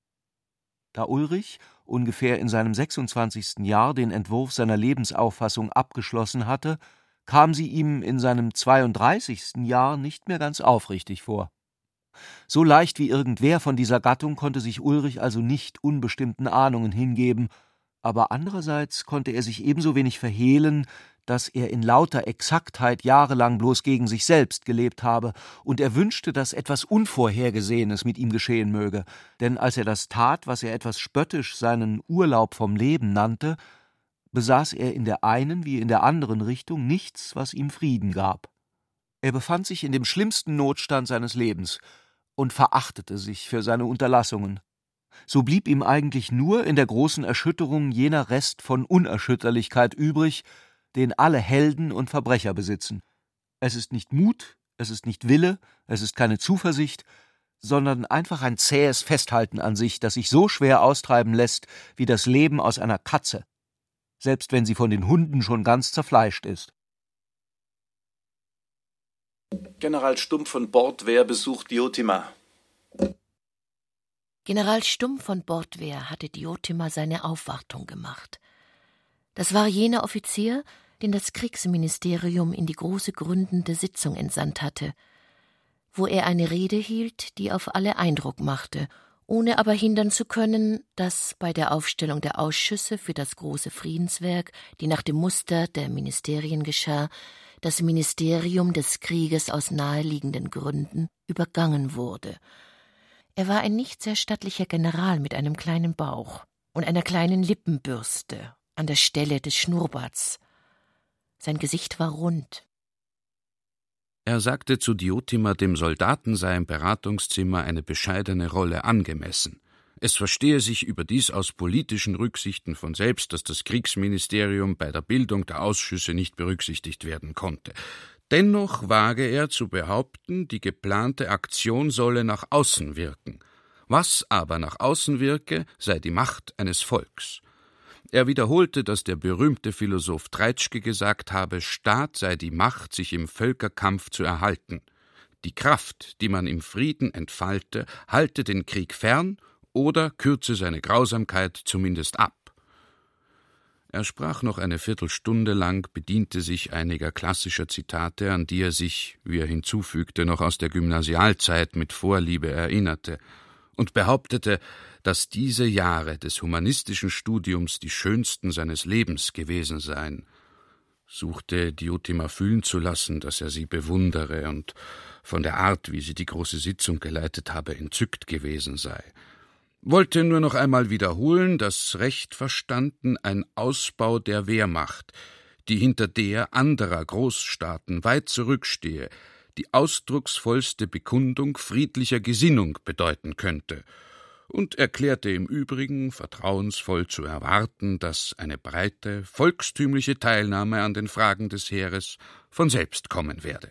Da Ulrich ungefähr in seinem sechsundzwanzigsten Jahr den Entwurf seiner Lebensauffassung abgeschlossen hatte, kam sie ihm in seinem zweiunddreißigsten Jahr nicht mehr ganz aufrichtig vor. So leicht wie irgendwer von dieser Gattung konnte sich Ulrich also nicht unbestimmten Ahnungen hingeben, aber andererseits konnte er sich ebenso wenig verhehlen, dass er in lauter Exaktheit jahrelang bloß gegen sich selbst gelebt habe, und er wünschte, dass etwas Unvorhergesehenes mit ihm geschehen möge, denn als er das tat, was er etwas spöttisch seinen Urlaub vom Leben nannte, besaß er in der einen wie in der anderen Richtung nichts, was ihm Frieden gab. Er befand sich in dem schlimmsten Notstand seines Lebens und verachtete sich für seine Unterlassungen. So blieb ihm eigentlich nur in der großen Erschütterung jener Rest von Unerschütterlichkeit übrig, den alle Helden und Verbrecher besitzen. Es ist nicht Mut, es ist nicht Wille, es ist keine Zuversicht, sondern einfach ein zähes Festhalten an sich, das sich so schwer austreiben lässt wie das Leben aus einer Katze, selbst wenn sie von den Hunden schon ganz zerfleischt ist. General Stumpf von Bordwehr besucht Diotima. General Stumpf von Bordwehr hatte Diotima seine Aufwartung gemacht. Das war jener Offizier, den das Kriegsministerium in die große gründende Sitzung entsandt hatte, wo er eine Rede hielt, die auf alle Eindruck machte, ohne aber hindern zu können, dass bei der Aufstellung der Ausschüsse für das große Friedenswerk, die nach dem Muster der Ministerien geschah, das Ministerium des Krieges aus naheliegenden Gründen übergangen wurde. Er war ein nicht sehr stattlicher General mit einem kleinen Bauch und einer kleinen Lippenbürste an der Stelle des Schnurrbarts. Sein Gesicht war rund. Er sagte zu Diotima, dem Soldaten sei im Beratungszimmer eine bescheidene Rolle angemessen. Es verstehe sich überdies aus politischen Rücksichten von selbst, dass das Kriegsministerium bei der Bildung der Ausschüsse nicht berücksichtigt werden konnte. Dennoch wage er zu behaupten, die geplante Aktion solle nach außen wirken. Was aber nach außen wirke, sei die Macht eines Volks. Er wiederholte, dass der berühmte Philosoph Treitschke gesagt habe, Staat sei die Macht, sich im Völkerkampf zu erhalten. Die Kraft, die man im Frieden entfalte, halte den Krieg fern oder kürze seine Grausamkeit zumindest ab. Er sprach noch eine Viertelstunde lang, bediente sich einiger klassischer Zitate, an die er sich, wie er hinzufügte, noch aus der Gymnasialzeit mit Vorliebe erinnerte, und behauptete, dass diese Jahre des humanistischen Studiums die schönsten seines Lebens gewesen seien, suchte Diotima fühlen zu lassen, dass er sie bewundere und von der Art, wie sie die große Sitzung geleitet habe, entzückt gewesen sei, wollte nur noch einmal wiederholen, dass recht verstanden ein Ausbau der Wehrmacht, die hinter der anderer Großstaaten weit zurückstehe, die ausdrucksvollste Bekundung friedlicher Gesinnung bedeuten könnte, und erklärte im Übrigen vertrauensvoll zu erwarten, dass eine breite, volkstümliche Teilnahme an den Fragen des Heeres von selbst kommen werde.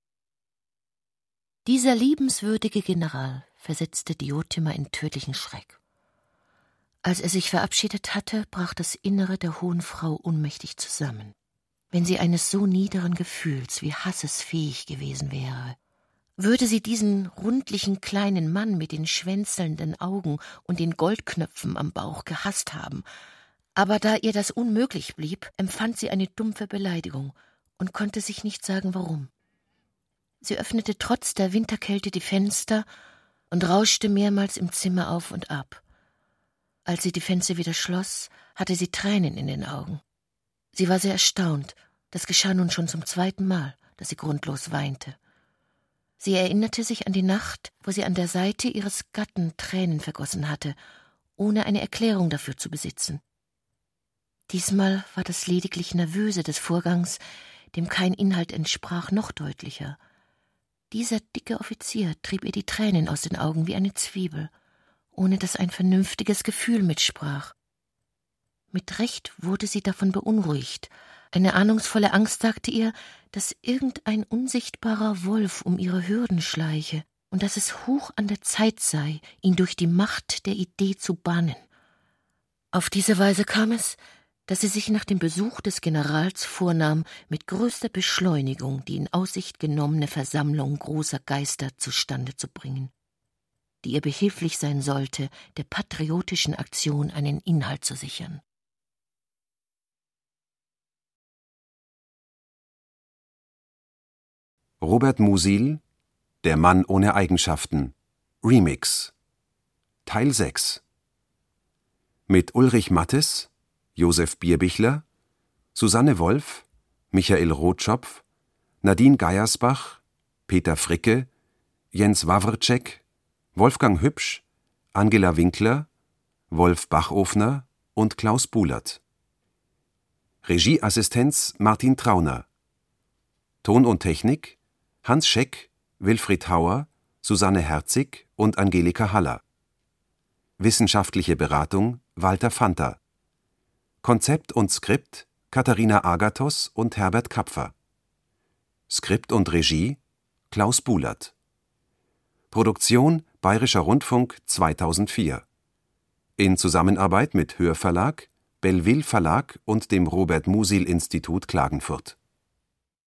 Dieser liebenswürdige General versetzte Diotima in tödlichen Schreck. Als er sich verabschiedet hatte, brach das Innere der hohen Frau ohnmächtig zusammen. Wenn sie eines so niederen Gefühls wie Hasses fähig gewesen wäre, würde sie diesen rundlichen kleinen Mann mit den schwänzelnden Augen und den Goldknöpfen am Bauch gehasst haben. Aber da ihr das unmöglich blieb, empfand sie eine dumpfe Beleidigung und konnte sich nicht sagen, warum. Sie öffnete trotz der Winterkälte die Fenster und rauschte mehrmals im Zimmer auf und ab. Als sie die Fenster wieder schloss, hatte sie Tränen in den Augen. Sie war sehr erstaunt, das geschah nun schon zum zweiten Mal, dass sie grundlos weinte. Sie erinnerte sich an die Nacht, wo sie an der Seite ihres Gatten Tränen vergossen hatte, ohne eine Erklärung dafür zu besitzen. Diesmal war das lediglich Nervöse des Vorgangs, dem kein Inhalt entsprach, noch deutlicher. Dieser dicke Offizier trieb ihr die Tränen aus den Augen wie eine Zwiebel, ohne dass ein vernünftiges Gefühl mitsprach. Mit Recht wurde sie davon beunruhigt. Eine ahnungsvolle Angst sagte ihr, dass irgendein unsichtbarer Wolf um ihre Hürden schleiche und dass es hoch an der Zeit sei, ihn durch die Macht der Idee zu bannen. Auf diese Weise kam es, dass sie sich nach dem Besuch des Generals vornahm, mit größter Beschleunigung die in Aussicht genommene Versammlung großer Geister zustande zu bringen, die ihr behilflich sein sollte, der patriotischen Aktion einen Inhalt zu sichern. Robert Musil, Der Mann ohne Eigenschaften, Remix, Teil sechs. Mit Ulrich Mattes, Josef Bierbichler, Susanne Wolf, Michael Rotschopf, Nadine Geiersbach, Peter Fricke, Jens Wawrcek, Wolfgang Hübsch, Angela Winkler, Wolf Bachofner und Klaus Buhlert. Regieassistenz Martin Trauner. Ton und Technik Hans Scheck, Wilfried Hauer, Susanne Herzig und Angelika Haller. Wissenschaftliche Beratung Walter Fanta. Konzept und Skript Katharina Agathos und Herbert Kapfer. Skript und Regie Klaus Buhlert. Produktion Bayerischer Rundfunk zweitausendvier. In Zusammenarbeit mit Hörverlag, Belleville Verlag und dem Robert Musil Institut Klagenfurt.